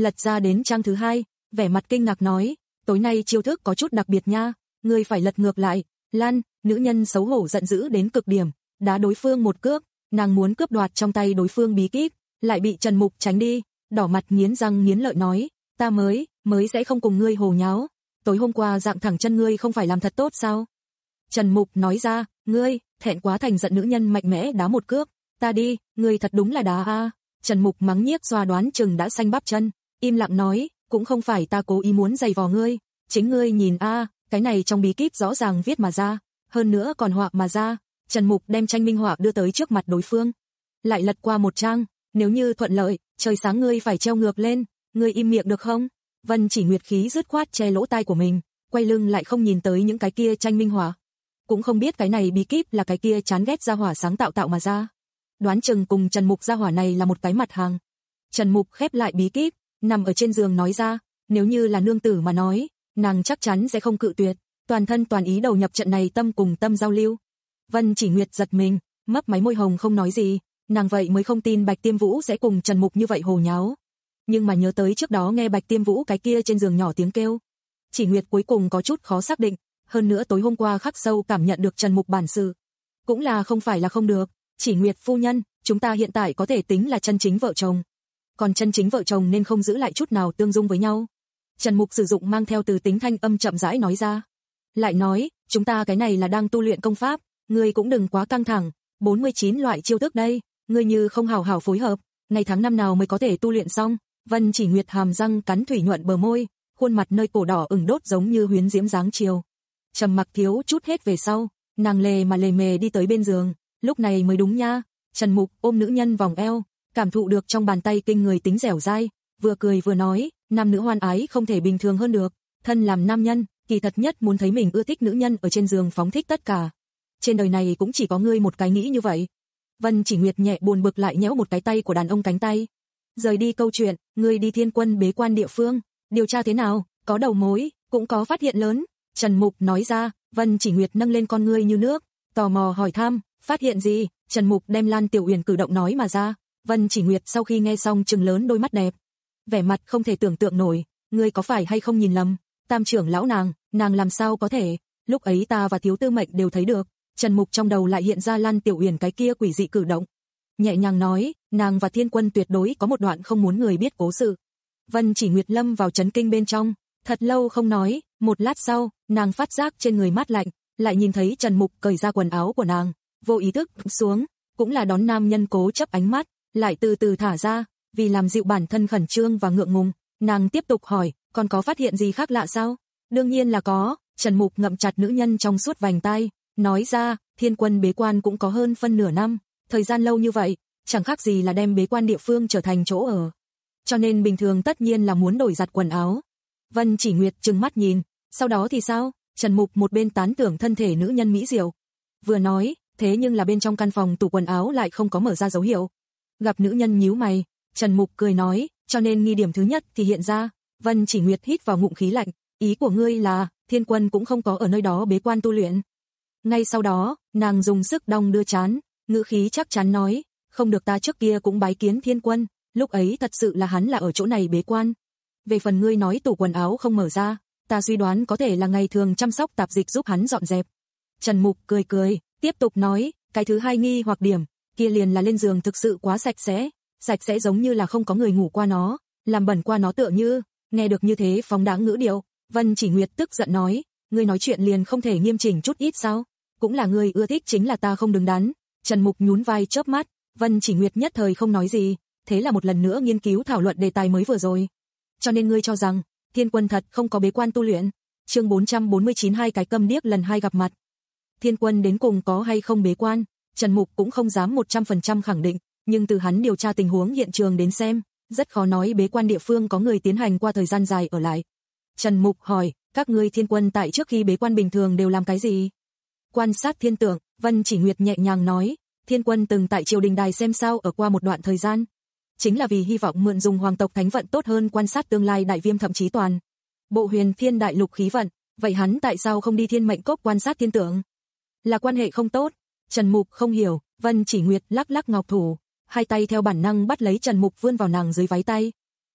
lật ra đến trang thứ hai, vẻ mặt kinh ngạc nói, tối nay chiêu thức có chút đặc biệt nha, ngươi phải lật ngược lại. Lan, nữ nhân xấu hổ giận dữ đến cực điểm, đá đối phương một cước, nàng muốn cướp đoạt trong tay đối phương bí kíp, lại bị Trần Mục tránh đi, đỏ mặt nghiến răng nghiến lợi nói, ta mới, mới sẽ không cùng ngươi hồ nháo, tối hôm qua dạng thẳng chân ngươi không phải làm thật tốt sao? Trần Mục nói ra, ngươi, thẹn quá thành giận nữ nhân mạnh mẽ đá một cước, ta đi, ngươi thật đúng là đá a. Trần Mục mắng nhiếc xoa đoán chừng đã xanh bắp chân, im lặng nói, cũng không phải ta cố ý muốn giày vò ngươi, chính ngươi nhìn a, cái này trong bí kíp rõ ràng viết mà ra, hơn nữa còn họa mà ra. Trần Mục đem tranh minh họa đưa tới trước mặt đối phương, lại lật qua một trang, nếu như thuận lợi, trời sáng ngươi phải treo ngược lên, ngươi im miệng được không? Vân Chỉ Nguyệt khí dứt khoát che lỗ tai của mình, quay lưng lại không nhìn tới những cái kia tranh minh họa, cũng không biết cái này bí kíp là cái kia chán ghét gia hỏa sáng tạo tạo mà ra. Đoán chừng cùng Trần Mục gia hỏa này là một cái mặt hàng. Trần Mục khép lại bí kíp, nằm ở trên giường nói ra, nếu như là nương tử mà nói, nàng chắc chắn sẽ không cự tuyệt, toàn thân toàn ý đầu nhập trận này tâm cùng tâm giao lưu. Vân Chỉ Nguyệt giật mình, mấp máy môi hồng không nói gì, nàng vậy mới không tin Bạch Tiêm Vũ sẽ cùng Trần Mục như vậy hồ nháo. Nhưng mà nhớ tới trước đó nghe Bạch Tiêm Vũ cái kia trên giường nhỏ tiếng kêu, Chỉ Nguyệt cuối cùng có chút khó xác định, hơn nữa tối hôm qua khắc sâu cảm nhận được Trần Mục bản sự, cũng là không phải là không được. Chỉ Nguyệt phu nhân, chúng ta hiện tại có thể tính là chân chính vợ chồng, còn chân chính vợ chồng nên không giữ lại chút nào tương dung với nhau. Trần Mục sử dụng mang theo từ tính thanh âm chậm rãi nói ra, lại nói, chúng ta cái này là đang tu luyện công pháp, ngươi cũng đừng quá căng thẳng, bốn mươi chín loại chiêu thức đây, ngươi như không hào hào phối hợp, ngày tháng năm nào mới có thể tu luyện xong. Vân Chỉ Nguyệt hàm răng cắn thủy nhuận bờ môi, khuôn mặt nơi cổ đỏ ửng đốt giống như huyến diễm dáng chiều. Trầm mặc thiếu chút hết về sau, nàng lề mà lề mề đi tới bên giường, lúc này mới đúng nha. Trần Mục ôm nữ nhân vòng eo, cảm thụ được trong bàn tay kinh người tính dẻo dai, vừa cười vừa nói, nam nữ hoan ái không thể bình thường hơn được, thân làm nam nhân, kỳ thật nhất muốn thấy mình ưa thích nữ nhân ở trên giường phóng thích tất cả. Trên đời này cũng chỉ có ngươi một cái nghĩ như vậy. Vân Chỉ Nguyệt nhẹ buồn bực lại nhéo một cái tay của đàn ông cánh tay. Rời đi câu chuyện, ngươi đi Thiên Quân bế quan địa phương, điều tra thế nào, có đầu mối, cũng có phát hiện lớn. Trần Mục nói ra. Vân Chỉ Nguyệt nâng lên con ngươi như nước, tò mò hỏi thăm, phát hiện gì? Trần Mục đem Lan Tiểu Uyển cử động nói mà ra. Vân Chỉ Nguyệt sau khi nghe xong trừng lớn đôi mắt đẹp, vẻ mặt không thể tưởng tượng nổi, ngươi có phải hay không nhìn lầm, tam trưởng lão nàng, nàng làm sao có thể, lúc ấy ta và Thiếu Tư Mệnh đều thấy được. Trần Mục trong đầu lại hiện ra Lan Tiểu Uyển cái kia quỷ dị cử động, nhẹ nhàng nói, nàng và Thiên Quân tuyệt đối có một đoạn không muốn người biết cố sự. Vân Chỉ Nguyệt lâm vào chấn kinh bên trong, thật lâu không nói, một lát sau, nàng phát giác trên người mát lạnh, lại nhìn thấy Trần Mục cởi ra quần áo của nàng, vô ý thức xuống, cũng là đón nam nhân cố chấp ánh mắt, lại từ từ thả ra, vì làm dịu bản thân khẩn trương và ngượng ngùng, nàng tiếp tục hỏi, còn có phát hiện gì khác lạ sao? Đương nhiên là có. Trần Mục ngậm chặt nữ nhân trong suốt vành tai, nói ra, Thiên Quân bế quan cũng có hơn phân nửa năm, thời gian lâu như vậy, chẳng khác gì là đem bế quan địa phương trở thành chỗ ở, cho nên bình thường tất nhiên là muốn đổi giặt quần áo. Vân Chỉ Nguyệt trừng mắt nhìn, sau đó thì sao? Trần Mục một bên tán thưởng thân thể nữ nhân mỹ diệu, vừa nói, thế nhưng là bên trong căn phòng tủ quần áo lại không có mở ra dấu hiệu. Gặp nữ nhân nhíu mày, Trần Mục cười nói, cho nên nghi điểm thứ nhất thì hiện ra. Vân Chỉ Nguyệt hít vào ngụm khí lạnh, ý của ngươi là, Thiên Quân cũng không có ở nơi đó bế quan tu luyện. Ngay sau đó, nàng dùng sức đong đưa trán, ngữ khí chắc chắn nói, không được, ta trước kia cũng bái kiến Thiên Quân, lúc ấy thật sự là hắn là ở chỗ này bế quan. Về phần ngươi nói tủ quần áo không mở ra, ta suy đoán có thể là ngày thường chăm sóc tạp dịch giúp hắn dọn dẹp. Trần Mục cười cười, tiếp tục nói, cái thứ hai nghi hoặc điểm, kia liền là lên giường thực sự quá sạch sẽ, sạch sẽ giống như là không có người ngủ qua nó, làm bẩn qua nó tựa như. Nghe được như thế phóng đáng ngữ điệu, Vân Chỉ Nguyệt tức giận nói, ngươi nói chuyện liền không thể nghiêm chỉnh chút ít sao? Cũng là ngươi ưa thích chính là ta không đứng đắn. Trần Mục nhún vai chớp mắt, Vân Chỉ Nguyệt nhất thời không nói gì, thế là một lần nữa nghiên cứu thảo luận đề tài mới vừa rồi. Cho nên ngươi cho rằng, Thiên Quân thật không có bế quan tu luyện? Chương bốn trăm bốn mươi chín, hai cái câm điếc lần hai gặp mặt. Thiên Quân đến cùng có hay không bế quan, Trần Mục cũng không dám một trăm phần trăm khẳng định, nhưng từ hắn điều tra tình huống hiện trường đến xem, rất khó nói bế quan địa phương có người tiến hành qua thời gian dài ở lại. Trần Mục hỏi, các ngươi Thiên Quân tại trước khi bế quan bình thường đều làm cái gì? Quan sát thiên tượng. Vân Chỉ Nguyệt nhẹ nhàng nói, Thiên Quân từng tại triều đình đài xem sao ở qua một đoạn thời gian, chính là vì hy vọng mượn dùng hoàng tộc thánh vận tốt hơn quan sát tương lai đại viêm thậm chí toàn bộ huyền thiên đại lục khí vận. Vậy hắn tại sao không đi Thiên Mệnh Cốc quan sát thiên tượng? Là quan hệ không tốt? Trần Mục không hiểu. Vân Chỉ Nguyệt lắc lắc ngọc thủ, hai tay theo bản năng bắt lấy Trần Mục vươn vào nàng dưới váy tay.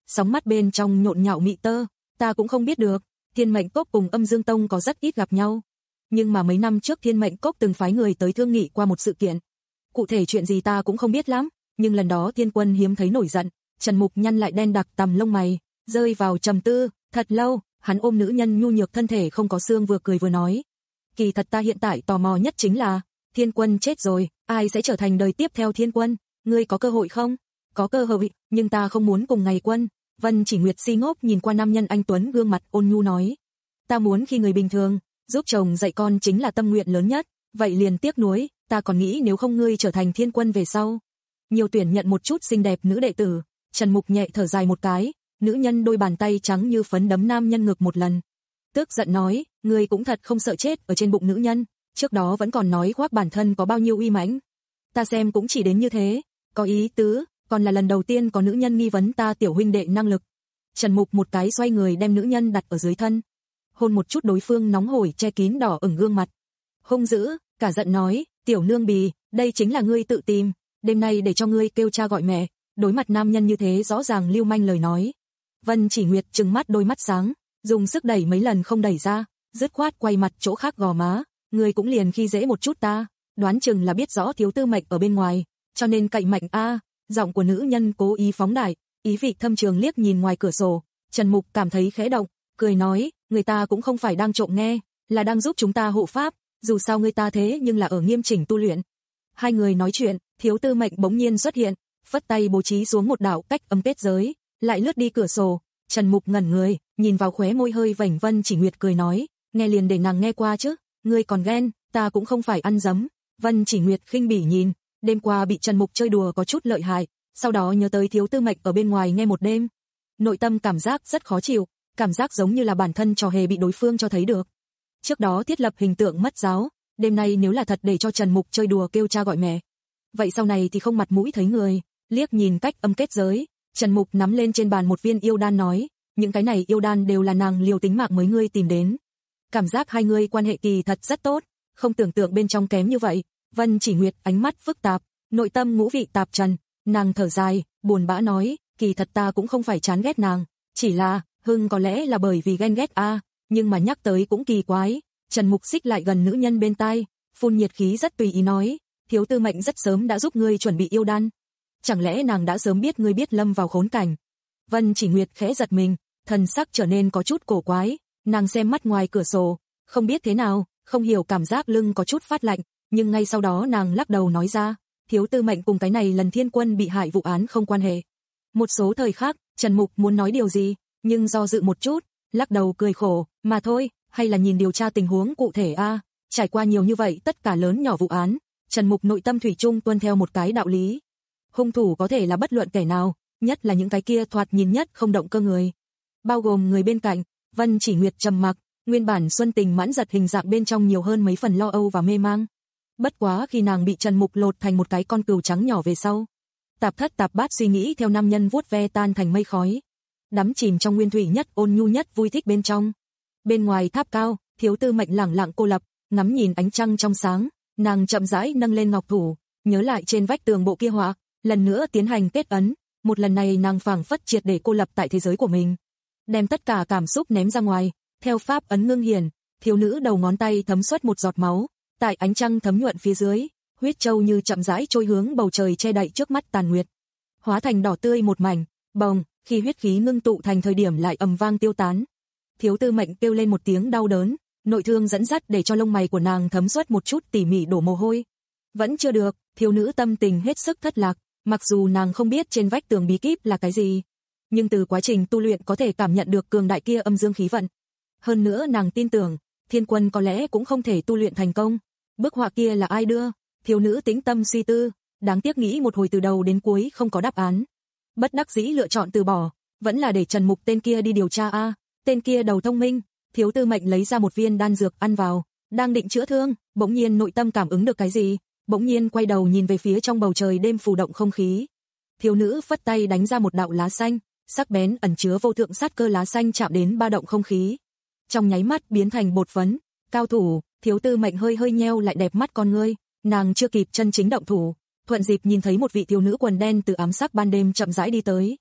sóng mắt bên trong nhộn nhạo mị tơ, ta cũng không biết được, Thiên Mệnh Cốc cùng Âm Dương Tông có rất ít gặp nhau. Nhưng mà mấy năm trước Thiên Mệnh Cốc từng phái người tới thương nghị qua một sự kiện. Cụ thể chuyện gì ta cũng không biết lắm, nhưng lần đó Thiên Quân hiếm thấy nổi giận, Trần Mục nhăn lại đen đặc tằm lông mày, rơi vào trầm tư, thật lâu, hắn ôm nữ nhân nhu nhược thân thể không có xương vừa cười vừa nói. Kỳ thật ta hiện tại tò mò nhất chính là, Thiên Quân chết rồi, ai sẽ trở thành đời tiếp theo Thiên Quân, ngươi có cơ hội không? Có cơ hội, nhưng ta không muốn cùng ngày quân. Vân Chỉ Nguyệt si ngốc nhìn qua nam nhân anh tuấn gương mặt ôn nhu nói. Ta muốn khi người bình thường, giúp chồng dạy con chính là tâm nguyện lớn nhất, vậy liền tiếc nuối, ta còn nghĩ nếu không ngươi trở thành Thiên Quân về sau. Nhiều tuyển nhận một chút xinh đẹp nữ đệ tử, Trần Mục nhẹ thở dài một cái, nữ nhân đôi bàn tay trắng như phấn đấm nam nhân ngực một lần. Tức giận nói, ngươi cũng thật không sợ chết ở trên bụng nữ nhân, trước đó vẫn còn nói khoác bản thân có bao nhiêu uy mãnh. Ta xem cũng chỉ đến như thế, có ý tứ, còn là lần đầu tiên có nữ nhân nghi vấn ta tiểu huynh đệ năng lực. Trần Mục một cái xoay người đem nữ nhân đặt ở dưới thân, hôn một chút đối phương nóng hổi che kín đỏ ửng gương mặt. Hung dữ, cả giận nói, tiểu nương bì, đây chính là ngươi tự tìm, đêm nay để cho ngươi kêu cha gọi mẹ. Đối mặt nam nhân như thế rõ ràng lưu manh lời nói. Vân Chỉ Nguyệt trừng mắt đôi mắt sáng, dùng sức đẩy mấy lần không đẩy ra, dứt khoát quay mặt chỗ khác gò má, ngươi cũng liền khi dễ một chút ta, đoán chừng là biết rõ thiếu tư mệnh ở bên ngoài, cho nên cậy mạnh a. Giọng của nữ nhân cố ý phóng đại, ý vị thâm trường liếc nhìn ngoài cửa sổ, Trần Mục cảm thấy khẽ động, cười nói, người ta cũng không phải đang trộm nghe, là đang giúp chúng ta hộ pháp, dù sao người ta thế nhưng là ở nghiêm chỉnh tu luyện. Hai người nói chuyện, thiếu tư mệnh bỗng nhiên xuất hiện, phất tay bố trí xuống một đạo cách âm kết giới, lại lướt đi cửa sổ. Trần Mục ngẩn người, nhìn vào khóe môi hơi vểnh. Vân Chỉ Nguyệt cười nói, nghe liền để nàng nghe qua chứ, ngươi còn ghen, ta cũng không phải ăn dấm. Vân Chỉ Nguyệt khinh bỉ nhìn, đêm qua bị Trần Mục chơi đùa có chút lợi hại, sau đó nhớ tới thiếu tư mệnh ở bên ngoài nghe một đêm, nội tâm cảm giác rất khó chịu, cảm giác giống như là bản thân trò hề bị đối phương cho thấy được. Trước đó thiết lập hình tượng mất giáo, đêm nay nếu là thật để cho Trần Mục chơi đùa kêu cha gọi mẹ, vậy sau này thì không mặt mũi thấy người. Liếc nhìn cách âm kết giới, Trần Mục nắm lên trên bàn một viên yêu đan nói, những cái này yêu đan đều là nàng liều tính mạng mới ngươi tìm đến. Cảm giác hai người quan hệ kỳ thật rất tốt, không tưởng tượng bên trong kém như vậy. Vân Chỉ Nguyệt ánh mắt phức tạp, nội tâm ngũ vị tạp trần, nàng thở dài, buồn bã nói, kỳ thật ta cũng không phải chán ghét nàng, chỉ là, hưng có lẽ là bởi vì ghen ghét a, à, nhưng mà nhắc tới cũng kỳ quái. Trần Mục xích lại gần nữ nhân bên tai, phun nhiệt khí rất tùy ý nói, thiếu tư mệnh rất sớm đã giúp ngươi chuẩn bị yêu đan. Chẳng lẽ nàng đã sớm biết ngươi biết lâm vào khốn cảnh? Vân Chỉ Nguyệt khẽ giật mình, thần sắc trở nên có chút cổ quái, nàng xem mắt ngoài cửa sổ, không biết thế nào, không hiểu cảm giác lưng có chút phát lạnh, nhưng ngay sau đó nàng lắc đầu nói ra, thiếu tư mệnh cùng cái này lần Thiên Quân bị hại vụ án không quan hệ. Một số thời khác, Trần Mục muốn nói điều gì, nhưng do dự một chút, lắc đầu cười khổ, mà thôi, hay là nhìn điều tra tình huống cụ thể a. À? Trải qua nhiều như vậy tất cả lớn nhỏ vụ án, Trần Mục nội tâm thủy chung tuân theo một cái đạo lý. Hung thủ có thể là bất luận kẻ nào, nhất là những cái kia thoạt nhìn nhất không động cơ người. Bao gồm người bên cạnh. Vân Chỉ Nguyệt trầm mặc, nguyên bản xuân tình mãn giật hình dạng bên trong nhiều hơn mấy phần lo âu và mê mang. Bất quá khi nàng bị Trần Mục lột thành một cái con cừu trắng nhỏ về sau, tạp thất tạp bát suy nghĩ theo nam nhân vuốt ve tan thành mây khói, đắm chìm trong nguyên thủy nhất ôn nhu nhất vui thích bên trong. Bên ngoài tháp cao, thiếu tư mệnh lẳng lặng cô lập, ngắm nhìn ánh trăng trong sáng, nàng chậm rãi nâng lên ngọc thủ, nhớ lại trên vách tường bộ kia họa, lần nữa tiến hành kết ấn, một lần này nàng phảng phất triệt để cô lập tại thế giới của mình, đem tất cả cảm xúc ném ra ngoài, theo pháp ấn ngưng hiển, thiếu nữ đầu ngón tay thấm xuất một giọt máu, tại ánh trăng thấm nhuận phía dưới, huyết châu như chậm rãi trôi hướng bầu trời che đậy trước mắt tàn nguyệt, hóa thành đỏ tươi một mảnh, bồng, khi huyết khí ngưng tụ thành thời điểm lại ầm vang tiêu tán. Thiếu tư mệnh kêu lên một tiếng đau đớn, nội thương dẫn dắt để cho lông mày của nàng thấm xuất một chút tỉ mỉ đổ mồ hôi. Vẫn chưa được, thiếu nữ tâm tình hết sức thất lạc, mặc dù nàng không biết trên vách tường bí kíp là cái gì, nhưng từ quá trình tu luyện có thể cảm nhận được cường đại kia âm dương khí vận. Hơn nữa nàng tin tưởng, Thiên Quân có lẽ cũng không thể tu luyện thành công. Bức họa kia là ai đưa? Thiếu nữ tĩnh tâm suy tư, đáng tiếc nghĩ một hồi từ đầu đến cuối không có đáp án. Bất đắc dĩ lựa chọn từ bỏ, vẫn là để Trần Mục tên kia đi điều tra a, tên kia đầu thông minh. Thiếu tư mệnh lấy ra một viên đan dược ăn vào, đang định chữa thương, bỗng nhiên nội tâm cảm ứng được cái gì, bỗng nhiên quay đầu nhìn về phía trong bầu trời đêm phù động không khí. Thiếu nữ phất tay đánh ra một đạo lá xanh, sắc bén ẩn chứa vô thượng sát cơ lá xanh chạm đến ba động không khí, trong nháy mắt biến thành bột phấn. Cao thủ, thiếu tư mệnh hơi hơi nheo lại đẹp mắt con ngươi, nàng chưa kịp chân chính động thủ, thuận dịp nhìn thấy một vị thiếu nữ quần đen từ ám sắc ban đêm chậm rãi đi tới.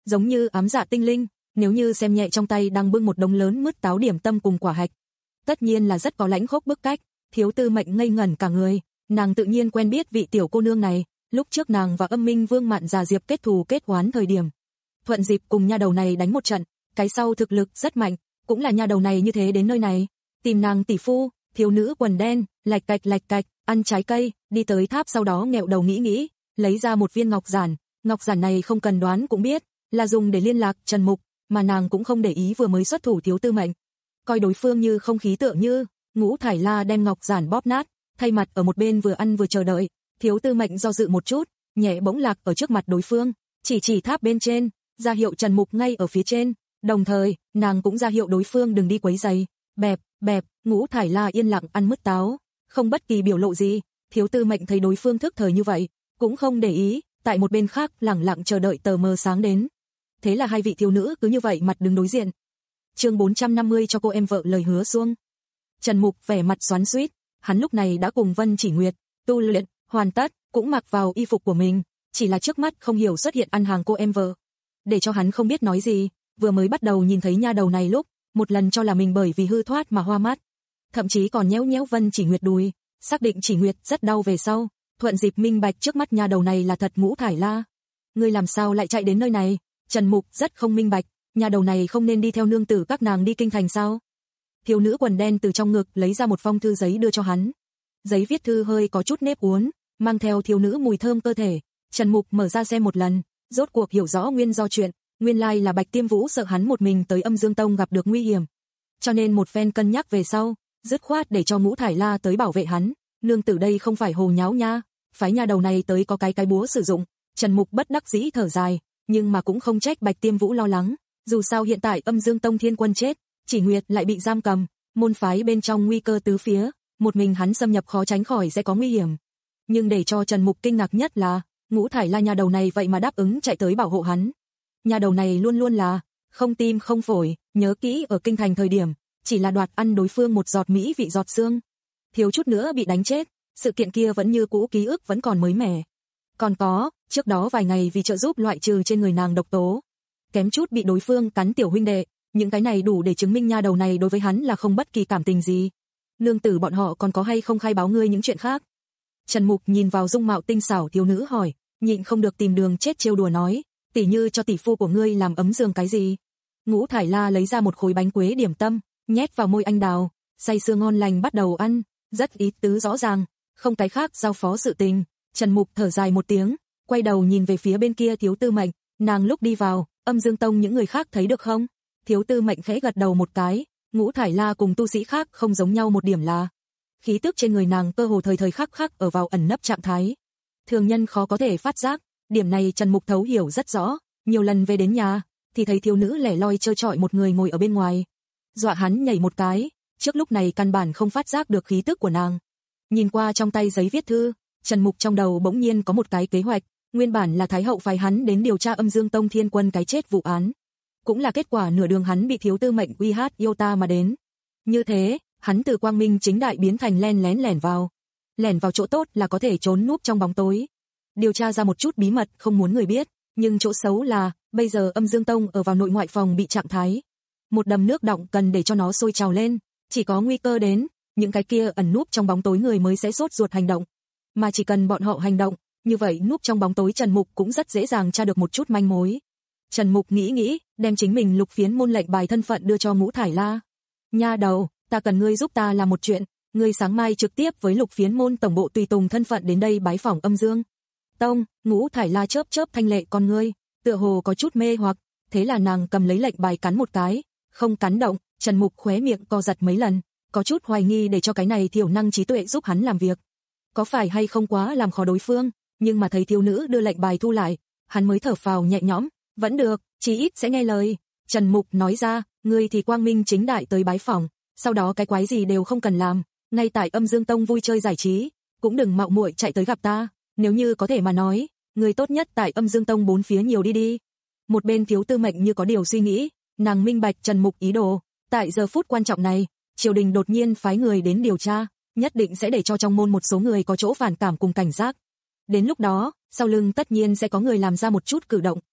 giống như ám dạ tinh linh, nếu như xem nhẹ trong tay đang bưng một đống lớn mứt táo điểm tâm cùng quả hạch. Tất nhiên là rất có lãnh khốc bức cách, Thiếu Tư Mệnh ngây ngẩn cả người, nàng tự nhiên quen biết vị tiểu cô nương này, lúc trước nàng và Âm Minh Vương Mạn Già Diệp kết thù kết oán thời điểm. Thuận dịp cùng nha đầu này đánh một trận, cái sau thực lực rất mạnh, cũng là nha đầu này như thế đến nơi này, tìm nàng tỷ phu, thiếu nữ quần đen, lạch cạch lạch cạch, ăn trái cây, đi tới tháp sau đó nghẹo đầu nghĩ nghĩ, lấy ra một viên ngọc giản, ngọc giản này không cần đoán cũng biết, là dùng để liên lạc Trần Mục, mà nàng cũng không để ý vừa mới xuất thủ Thiếu Tư Mệnh. Coi đối phương như không khí tựa như, Ngũ Thải La đem ngọc giản bóp nát, thay mặt ở một bên vừa ăn vừa chờ đợi, Thiếu Tư Mệnh do dự một chút, nhẹ bỗng lạc ở trước mặt đối phương, chỉ chỉ tháp bên trên, ra hiệu Trần Mục ngay ở phía trên, đồng thời, nàng cũng ra hiệu đối phương đừng đi quấy rầy. Bẹp, bẹp, Ngũ Thải La yên lặng ăn mứt táo, không bất kỳ biểu lộ gì, Thiếu Tư Mệnh thấy đối phương thức thời như vậy, cũng không để ý, tại một bên khác lẳng lặng chờ đợi tờ mờ sáng đến. Thế là hai vị thiếu nữ cứ như vậy mặt đứng đối diện. Chương bốn trăm năm mươi cho cô em vợ lời hứa xuông. Trần Mục vẻ mặt xoắn xuýt, hắn lúc này đã cùng Vân Chỉ Nguyệt tu luyện hoàn tất, cũng mặc vào y phục của mình, chỉ là trước mắt không hiểu xuất hiện ăn hàng cô em vợ. Để cho hắn không biết nói gì, vừa mới bắt đầu nhìn thấy nha đầu này lúc, một lần cho là mình bởi vì hư thoát mà hoa mắt, thậm chí còn nhéo nhéo Vân Chỉ Nguyệt đùi, xác định Chỉ Nguyệt rất đau về sau, thuận dịp minh bạch trước mắt nha đầu này là thật Ngũ Thải La. Ngươi làm sao lại chạy đến nơi này? Trần Mục rất không minh bạch, nha đầu này không nên đi theo nương tử các nàng đi kinh thành sao? Thiếu nữ quần đen từ trong ngực lấy ra một phong thư giấy đưa cho hắn. Giấy viết thư hơi có chút nếp uốn, mang theo thiếu nữ mùi thơm cơ thể. Trần Mục mở ra xem một lần, rốt cuộc hiểu rõ nguyên do chuyện, nguyên lai là Bạch Tiêm Vũ sợ hắn một mình tới Âm Dương Tông gặp được nguy hiểm. Cho nên một phen cân nhắc về sau, dứt khoát để cho Ngũ Thải La tới bảo vệ hắn, nương tử đây không phải hồ nháo nha, phái nha đầu này tới có cái cái búa sử dụng. Trần Mục bất đắc dĩ thở dài, nhưng mà cũng không trách Bạch Tiêm Vũ lo lắng, dù sao hiện tại Âm Dương Tông Thiên Quân chết, Chỉ Nguyệt lại bị giam cầm, môn phái bên trong nguy cơ tứ phía, một mình hắn xâm nhập khó tránh khỏi sẽ có nguy hiểm. Nhưng để cho Trần Mục kinh ngạc nhất là, Ngũ Thải La nhà đầu này vậy mà đáp ứng chạy tới bảo hộ hắn. Nhà đầu này luôn luôn là không tim không phổi, nhớ kỹ ở kinh thành thời điểm, chỉ là đoạt ăn đối phương một giọt mỹ vị giọt xương, thiếu chút nữa bị đánh chết, sự kiện kia vẫn như cũ ký ức vẫn còn mới mẻ. Còn có, trước đó vài ngày vì trợ giúp loại trừ trên người nàng độc tố, kém chút bị đối phương cắn tiểu huynh đệ, những cái này đủ để chứng minh nha đầu này đối với hắn là không bất kỳ cảm tình gì. Nương tử bọn họ còn có hay không khai báo ngươi những chuyện khác? Trần Mục nhìn vào dung mạo tinh xảo thiếu nữ hỏi, nhịn không được tìm đường chết trêu đùa nói, tỉ như cho tỷ phu của ngươi làm ấm giường cái gì? Ngũ Thải La lấy ra một khối bánh quế điểm tâm, nhét vào môi anh đào, say sưa ngon lành bắt đầu ăn, rất ý tứ rõ ràng, không cái khác giao phó sự tình. Trần Mục thở dài một tiếng, quay đầu nhìn về phía bên kia Thiếu Tư Mệnh, nàng lúc đi vào, Âm Dương Tông những người khác thấy được không? Thiếu Tư Mệnh khẽ gật đầu một cái, Ngũ Thải La cùng tu sĩ khác không giống nhau một điểm là, khí tức trên người nàng cơ hồ thời thời khắc khắc ở vào ẩn nấp trạng thái, thường nhân khó có thể phát giác, điểm này Trần Mục thấu hiểu rất rõ, nhiều lần về đến nhà, thì thấy thiếu nữ lẻ loi trơ trọi một người ngồi ở bên ngoài, dọa hắn nhảy một cái, trước lúc này căn bản không phát giác được khí tức của nàng. Nhìn qua trong tay giấy viết thư, Trần Mục trong đầu bỗng nhiên có một cái kế hoạch, nguyên bản là Thái hậu phái hắn đến điều tra Âm Dương Tông Thiên Quân cái chết vụ án, cũng là kết quả nửa đường hắn bị Thiếu Tư Mệnh uy hát yêu ta mà đến. Như thế, hắn từ quang minh chính đại biến thành len lén lẻn vào. Lẻn vào chỗ tốt là có thể trốn núp trong bóng tối, điều tra ra một chút bí mật không muốn người biết, nhưng chỗ xấu là, bây giờ Âm Dương Tông ở vào nội ngoại phòng bị trạng thái. Một đầm nước đọng cần để cho nó sôi trào lên, chỉ có nguy cơ đến, những cái kia ẩn núp trong bóng tối người mới sẽ sốt ruột hành động. Mà chỉ cần bọn họ hành động, như vậy núp trong bóng tối Trần Mục cũng rất dễ dàng tra được một chút manh mối. Trần Mục nghĩ nghĩ, đem chính mình lục phiến môn lệnh bài thân phận đưa cho Ngũ Thải La. Nha đầu, ta cần ngươi giúp ta làm một chuyện, ngươi sáng mai trực tiếp với lục phiến môn tổng bộ tùy tùng thân phận đến đây bái phỏng Âm Dương Tông. Ngũ Thải La chớp chớp thanh lệ con ngươi, tựa hồ có chút mê hoặc, thế là nàng cầm lấy lệnh bài cắn một cái, không cắn động. Trần Mục khóe miệng co giật mấy lần, có chút hoài nghi để cho cái này thiểu năng trí tuệ giúp hắn làm việc, có phải hay không quá làm khó đối phương, nhưng mà thấy thiếu nữ đưa lệnh bài thu lại, hắn mới thở phào nhẹ nhõm, vẫn được, chí ít sẽ nghe lời. Trần Mục nói ra, ngươi thì quang minh chính đại tới bái phỏng, sau đó cái quái gì đều không cần làm, ngay tại Âm Dương Tông vui chơi giải trí, cũng đừng mạo muội chạy tới gặp ta, nếu như có thể mà nói, ngươi tốt nhất tại Âm Dương Tông bốn phía nhiều đi đi. Một bên Thiếu Tư Mệnh như có điều suy nghĩ, nàng minh bạch Trần Mục ý đồ, tại giờ phút quan trọng này, triều đình đột nhiên phái người đến điều tra, nhất định sẽ để cho trong môn một số người có chỗ phản cảm cùng cảnh giác. Đến lúc đó, sau lưng tất nhiên sẽ có người làm ra một chút cử động.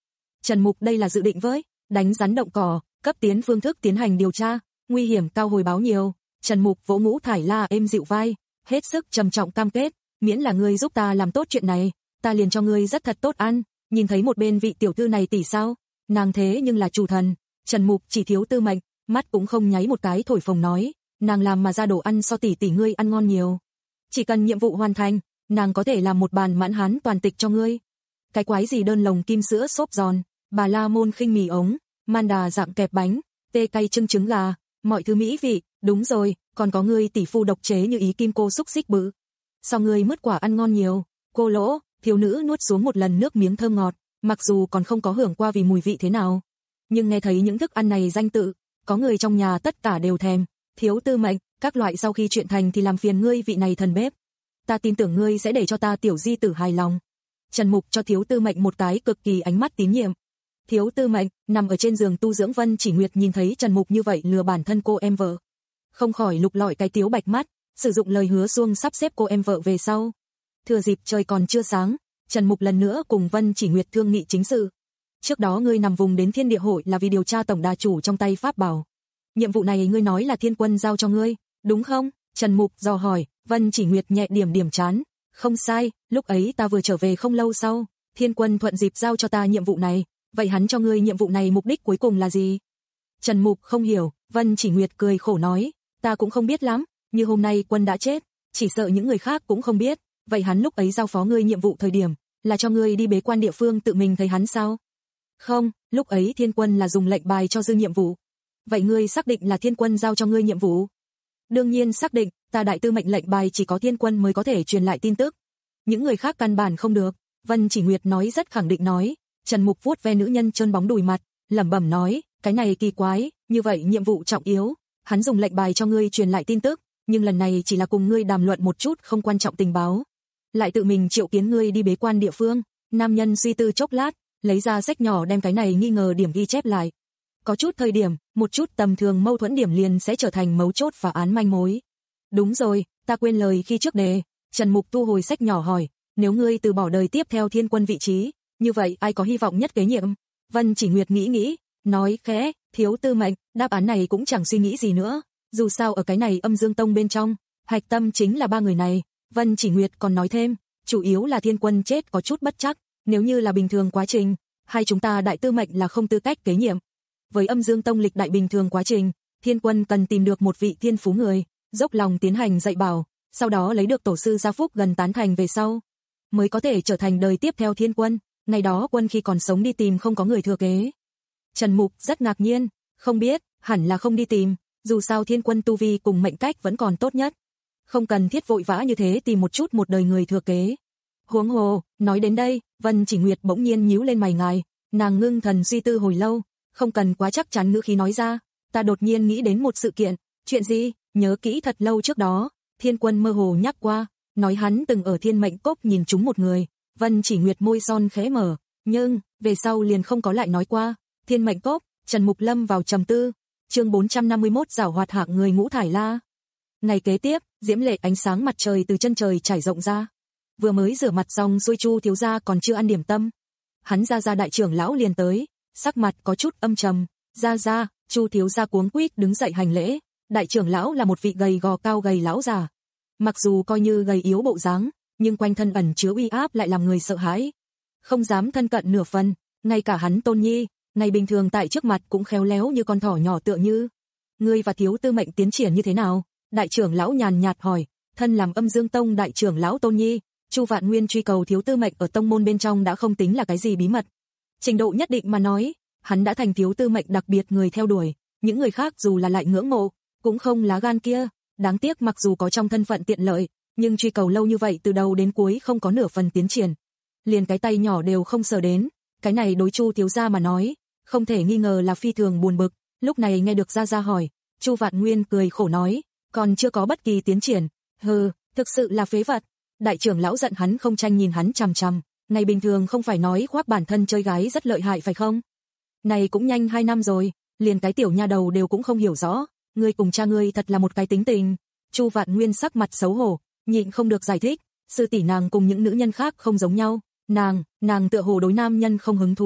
Trần Mục đây là dự định với, đánh rắn động cỏ, cấp tiến phương thức tiến hành điều tra, nguy hiểm cao hồi báo nhiều. Trần Mục vỗ Ngũ Thải La êm dịu vai, hết sức trầm trọng cam kết, miễn là ngươi giúp ta làm tốt chuyện này, ta liền cho ngươi rất thật tốt ăn. Nhìn thấy một bên vị tiểu thư này tỷ sao, nàng thế nhưng là chủ thần. Trần Mục chỉ thiếu Tư Mệnh, mắt cũng không nháy một cái thổi phồng nói, nàng làm mà ra đồ ăn so tỷ tỷ ngươi ăn ngon nhiều. Chỉ cần nhiệm vụ hoàn thành, nàng có thể làm một bàn mãn hán toàn tịch cho ngươi. Cái quái gì đơn lồng kim sữa xốp giòn, bà la môn khinh mì ống, man đà dạng kẹp bánh, tê cay trưng trứng gà, mọi thứ mỹ vị, đúng rồi, còn có ngươi tỷ phu độc chế như ý kim cô xúc xích bự. Sao ngươi mứt quả ăn ngon nhiều, cô lỗ, thiếu nữ nuốt xuống một lần nước miếng thơm ngọt, mặc dù còn không có hưởng qua vì mùi vị thế nào. Nhưng nghe thấy những thức ăn này danh tự, có người trong nhà tất cả đều thèm. Thiếu Tư Mệnh, các loại sau khi chuyện thành thì làm phiền ngươi vị này thần bếp. Ta tin tưởng ngươi sẽ để cho ta tiểu di tử hài lòng. Trần Mục cho Thiếu Tư Mệnh một cái cực kỳ ánh mắt tín nhiệm. Thiếu Tư Mệnh nằm ở trên giường tu dưỡng, Vân Chỉ Nguyệt nhìn thấy Trần Mục như vậy lừa bản thân cô em vợ, không khỏi lục lọi cái tiếu bạch mắt, sử dụng lời hứa xuông sắp xếp cô em vợ về sau. Thừa dịp trời còn chưa sáng, Trần Mục lần nữa cùng Vân Chỉ Nguyệt thương nghị chính sự. Trước đó ngươi nằm vùng đến Thiên Địa Hội là vì điều tra tổng đà chủ trong tay pháp bảo. Nhiệm vụ này ngươi nói là Thiên Quân giao cho ngươi, đúng không? Trần Mục dò hỏi. Vân Chỉ Nguyệt nhẹ điểm điểm trán, không sai, lúc ấy ta vừa trở về không lâu sau, Thiên Quân thuận dịp giao cho ta nhiệm vụ này, vậy hắn cho ngươi nhiệm vụ này mục đích cuối cùng là gì? Trần Mục không hiểu. Vân Chỉ Nguyệt cười khổ nói, ta cũng không biết lắm, như hôm nay Quân đã chết, chỉ sợ những người khác cũng không biết, vậy hắn lúc ấy giao phó ngươi nhiệm vụ thời điểm, là cho ngươi đi bế quan địa phương tự mình thấy hắn sao? Không, lúc ấy Thiên Quân là dùng lệnh bài cho dư nhiệm vụ. Vậy ngươi xác định là Thiên Quân giao cho ngươi nhiệm vụ? Đương nhiên xác định, ta đại tư mệnh lệnh bài chỉ có Thiên Quân mới có thể truyền lại tin tức. Những người khác căn bản không được. Vân Chỉ Nguyệt nói rất khẳng định nói. Trần Mục vuốt ve nữ nhân trơn bóng đùi mặt, lẩm bẩm nói, cái này kỳ quái, như vậy nhiệm vụ trọng yếu, hắn dùng lệnh bài cho ngươi truyền lại tin tức, nhưng lần này chỉ là cùng ngươi đàm luận một chút không quan trọng tình báo. Lại tự mình triệu kiến ngươi đi bế quan địa phương. Nam nhân suy tư chốc lát, lấy ra sách nhỏ đem cái này nghi ngờ điểm ghi chép lại. Có chút thời điểm, một chút tầm thường mâu thuẫn điểm liền sẽ trở thành mấu chốt và án manh mối. Đúng rồi, ta quên lời khi trước đề. Trần Mục thu hồi sách nhỏ hỏi, nếu ngươi từ bỏ đời tiếp theo Thiên Quân vị trí, như vậy ai có hy vọng nhất kế nhiệm? Vân Chỉ Nguyệt nghĩ nghĩ, nói khẽ, Thiếu Tư Mệnh, đáp án này cũng chẳng suy nghĩ gì nữa. Dù sao ở cái này Âm Dương Tông bên trong, hạch tâm chính là ba người này. Vân Chỉ Nguyệt còn nói thêm, chủ yếu là Thiên Quân chết có chút bất chắc, nếu như là bình thường quá trình, hai chúng ta đại tư mệnh là không tư cách kế nhiệm. Với Âm Dương Tông lịch đại bình thường quá trình, Thiên Quân cần tìm được một vị thiên phú người, dốc lòng tiến hành dạy bảo, sau đó lấy được tổ sư gia phúc gần tán thành về sau, mới có thể trở thành đời tiếp theo Thiên Quân. Ngày đó Quân khi còn sống đi tìm không có người thừa kế. Trần Mục rất ngạc nhiên, không biết, hẳn là không đi tìm, dù sao Thiên Quân tu vi cùng mệnh cách vẫn còn tốt nhất. Không cần thiết vội vã như thế tìm một chút một đời người thừa kế. Huống hồ, nói đến đây, Vân Chỉ Nguyệt bỗng nhiên nhíu lên mày ngài, nàng ngưng thần suy tư hồi lâu, không cần quá chắc chắn ngữ khí nói ra, ta đột nhiên nghĩ đến một sự kiện. Chuyện gì? Nhớ kỹ thật lâu trước đó, Thiên Quân mơ hồ nhắc qua, nói hắn từng ở Thiên Mệnh Cốc nhìn trúng một người. Vân Chỉ Nguyệt môi son khẽ mở, nhưng về sau liền không có lại nói qua. Thiên Mệnh Cốc. Trần Mục lâm vào trầm tư. Chương bốn trăm năm mươi mốt giảo hoạt hạng người Ngũ Thải La. Ngày kế tiếp, diễm lệ ánh sáng mặt trời từ chân trời trải rộng ra. Vừa mới rửa mặt xong xuôi Chu thiếu gia còn chưa ăn điểm tâm, hắn ra ra đại trưởng lão liền tới, sắc mặt có chút âm trầm. Ra ra, Chu thiếu gia cuống quýt đứng dậy hành lễ. Đại trưởng lão là một vị gầy gò cao gầy lão già, mặc dù coi như gầy yếu bộ dáng, nhưng quanh thân ẩn chứa uy áp lại làm người sợ hãi, không dám thân cận nửa phần. Ngay cả hắn Tôn Nhi, ngày bình thường tại trước mặt cũng khéo léo như con thỏ nhỏ tựa như. Ngươi và Thiếu Tư Mệnh tiến triển như thế nào? Đại trưởng lão nhàn nhạt hỏi. Thân làm Âm Dương Tông đại trưởng lão Tôn Nhi, Chu Vạn Nguyên truy cầu Thiếu Tư Mệnh ở tông môn bên trong đã không tính là cái gì bí mật. Trình độ nhất định mà nói, hắn đã thành Thiếu Tư Mệnh đặc biệt người theo đuổi, những người khác dù là lại ngưỡng mộ, cũng không lá gan kia. Đáng tiếc mặc dù có trong thân phận tiện lợi, nhưng truy cầu lâu như vậy từ đầu đến cuối không có nửa phần tiến triển, liền cái tay nhỏ đều không sờ đến. Cái này đối Chu thiếu gia mà nói, không thể nghi ngờ là phi thường buồn bực. Lúc này nghe được gia gia hỏi, Chu Vạn Nguyên cười khổ nói, còn chưa có bất kỳ tiến triển. Hừ, thực sự là phế vật. Đại trưởng lão giận hắn không tranh nhìn hắn chằm chằm, ngày bình thường không phải nói khoác bản thân chơi gái rất lợi hại phải không? Này cũng nhanh hai năm rồi, liền cái tiểu nha đầu đều cũng không hiểu rõ, ngươi cùng cha ngươi thật là một cái tính tình. Chu Vạn Nguyên sắc mặt xấu hổ, nhịn không được giải thích, sư tỷ nàng cùng những nữ nhân khác không giống nhau, nàng, nàng tựa hồ đối nam nhân không hứng thú,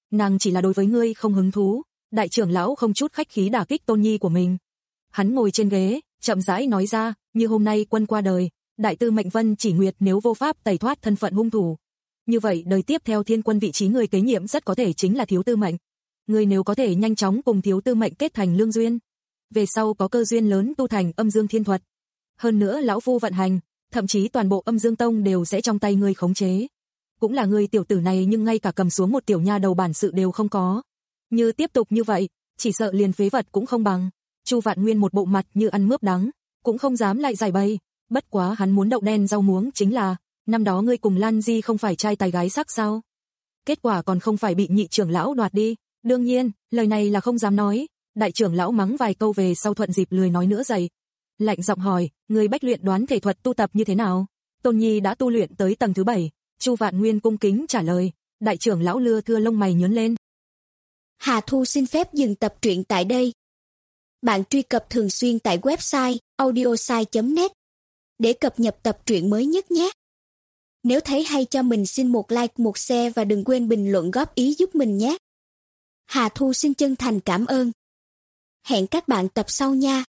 nàng chỉ là đối với ngươi không hứng thú. Đại trưởng lão không chút khách khí đả kích tôn nhi của mình. Hắn ngồi trên ghế, chậm rãi nói ra, như hôm nay quân qua đời, đại tư mệnh Vân Chỉ Nguyệt nếu vô pháp tẩy thoát thân phận hung thủ, như vậy đời tiếp theo thiên quân vị trí người kế nhiệm rất có thể chính là thiếu tư mệnh. Ngươi nếu có thể nhanh chóng cùng thiếu tư mệnh kết thành lương duyên, về sau có cơ duyên lớn tu thành âm dương thiên thuật. Hơn nữa lão phu vận hành, thậm chí toàn bộ âm dương tông đều sẽ trong tay ngươi khống chế. Cũng là ngươi tiểu tử này nhưng ngay cả cầm xuống một tiểu nha đầu bản sự đều không có. Như tiếp tục như vậy, chỉ sợ liền phế vật cũng không bằng. Chu Vạn Nguyên một bộ mặt như ăn mướp đắng, cũng không dám lại giải bày. Bất quá hắn muốn đậu đen rau muống chính là, năm đó ngươi cùng Lan Di không phải trai tài gái sắc sao? Kết quả còn không phải bị nhị trưởng lão đoạt đi. Đương nhiên, lời này là không dám nói. Đại trưởng lão mắng vài câu về sau thuận dịp lười nói nữa dậy. Lạnh giọng hỏi, người bách luyện đoán thể thuật tu tập như thế nào? Tôn Nhi đã tu luyện tới tầng thứ bảy. Chu Vạn Nguyên cung kính trả lời. Đại trưởng lão lưa thưa lông mày nhướng lên. Hà Thu xin phép dừng tập truyện tại đây. Bạn truy cập thường xuyên tại website audiosai chấm net để cập nhật tập truyện mới nhất nhé. Nếu thấy hay cho mình xin một like, một share và đừng quên bình luận góp ý giúp mình nhé. Hà Thu xin chân thành cảm ơn. Hẹn các bạn tập sau nha.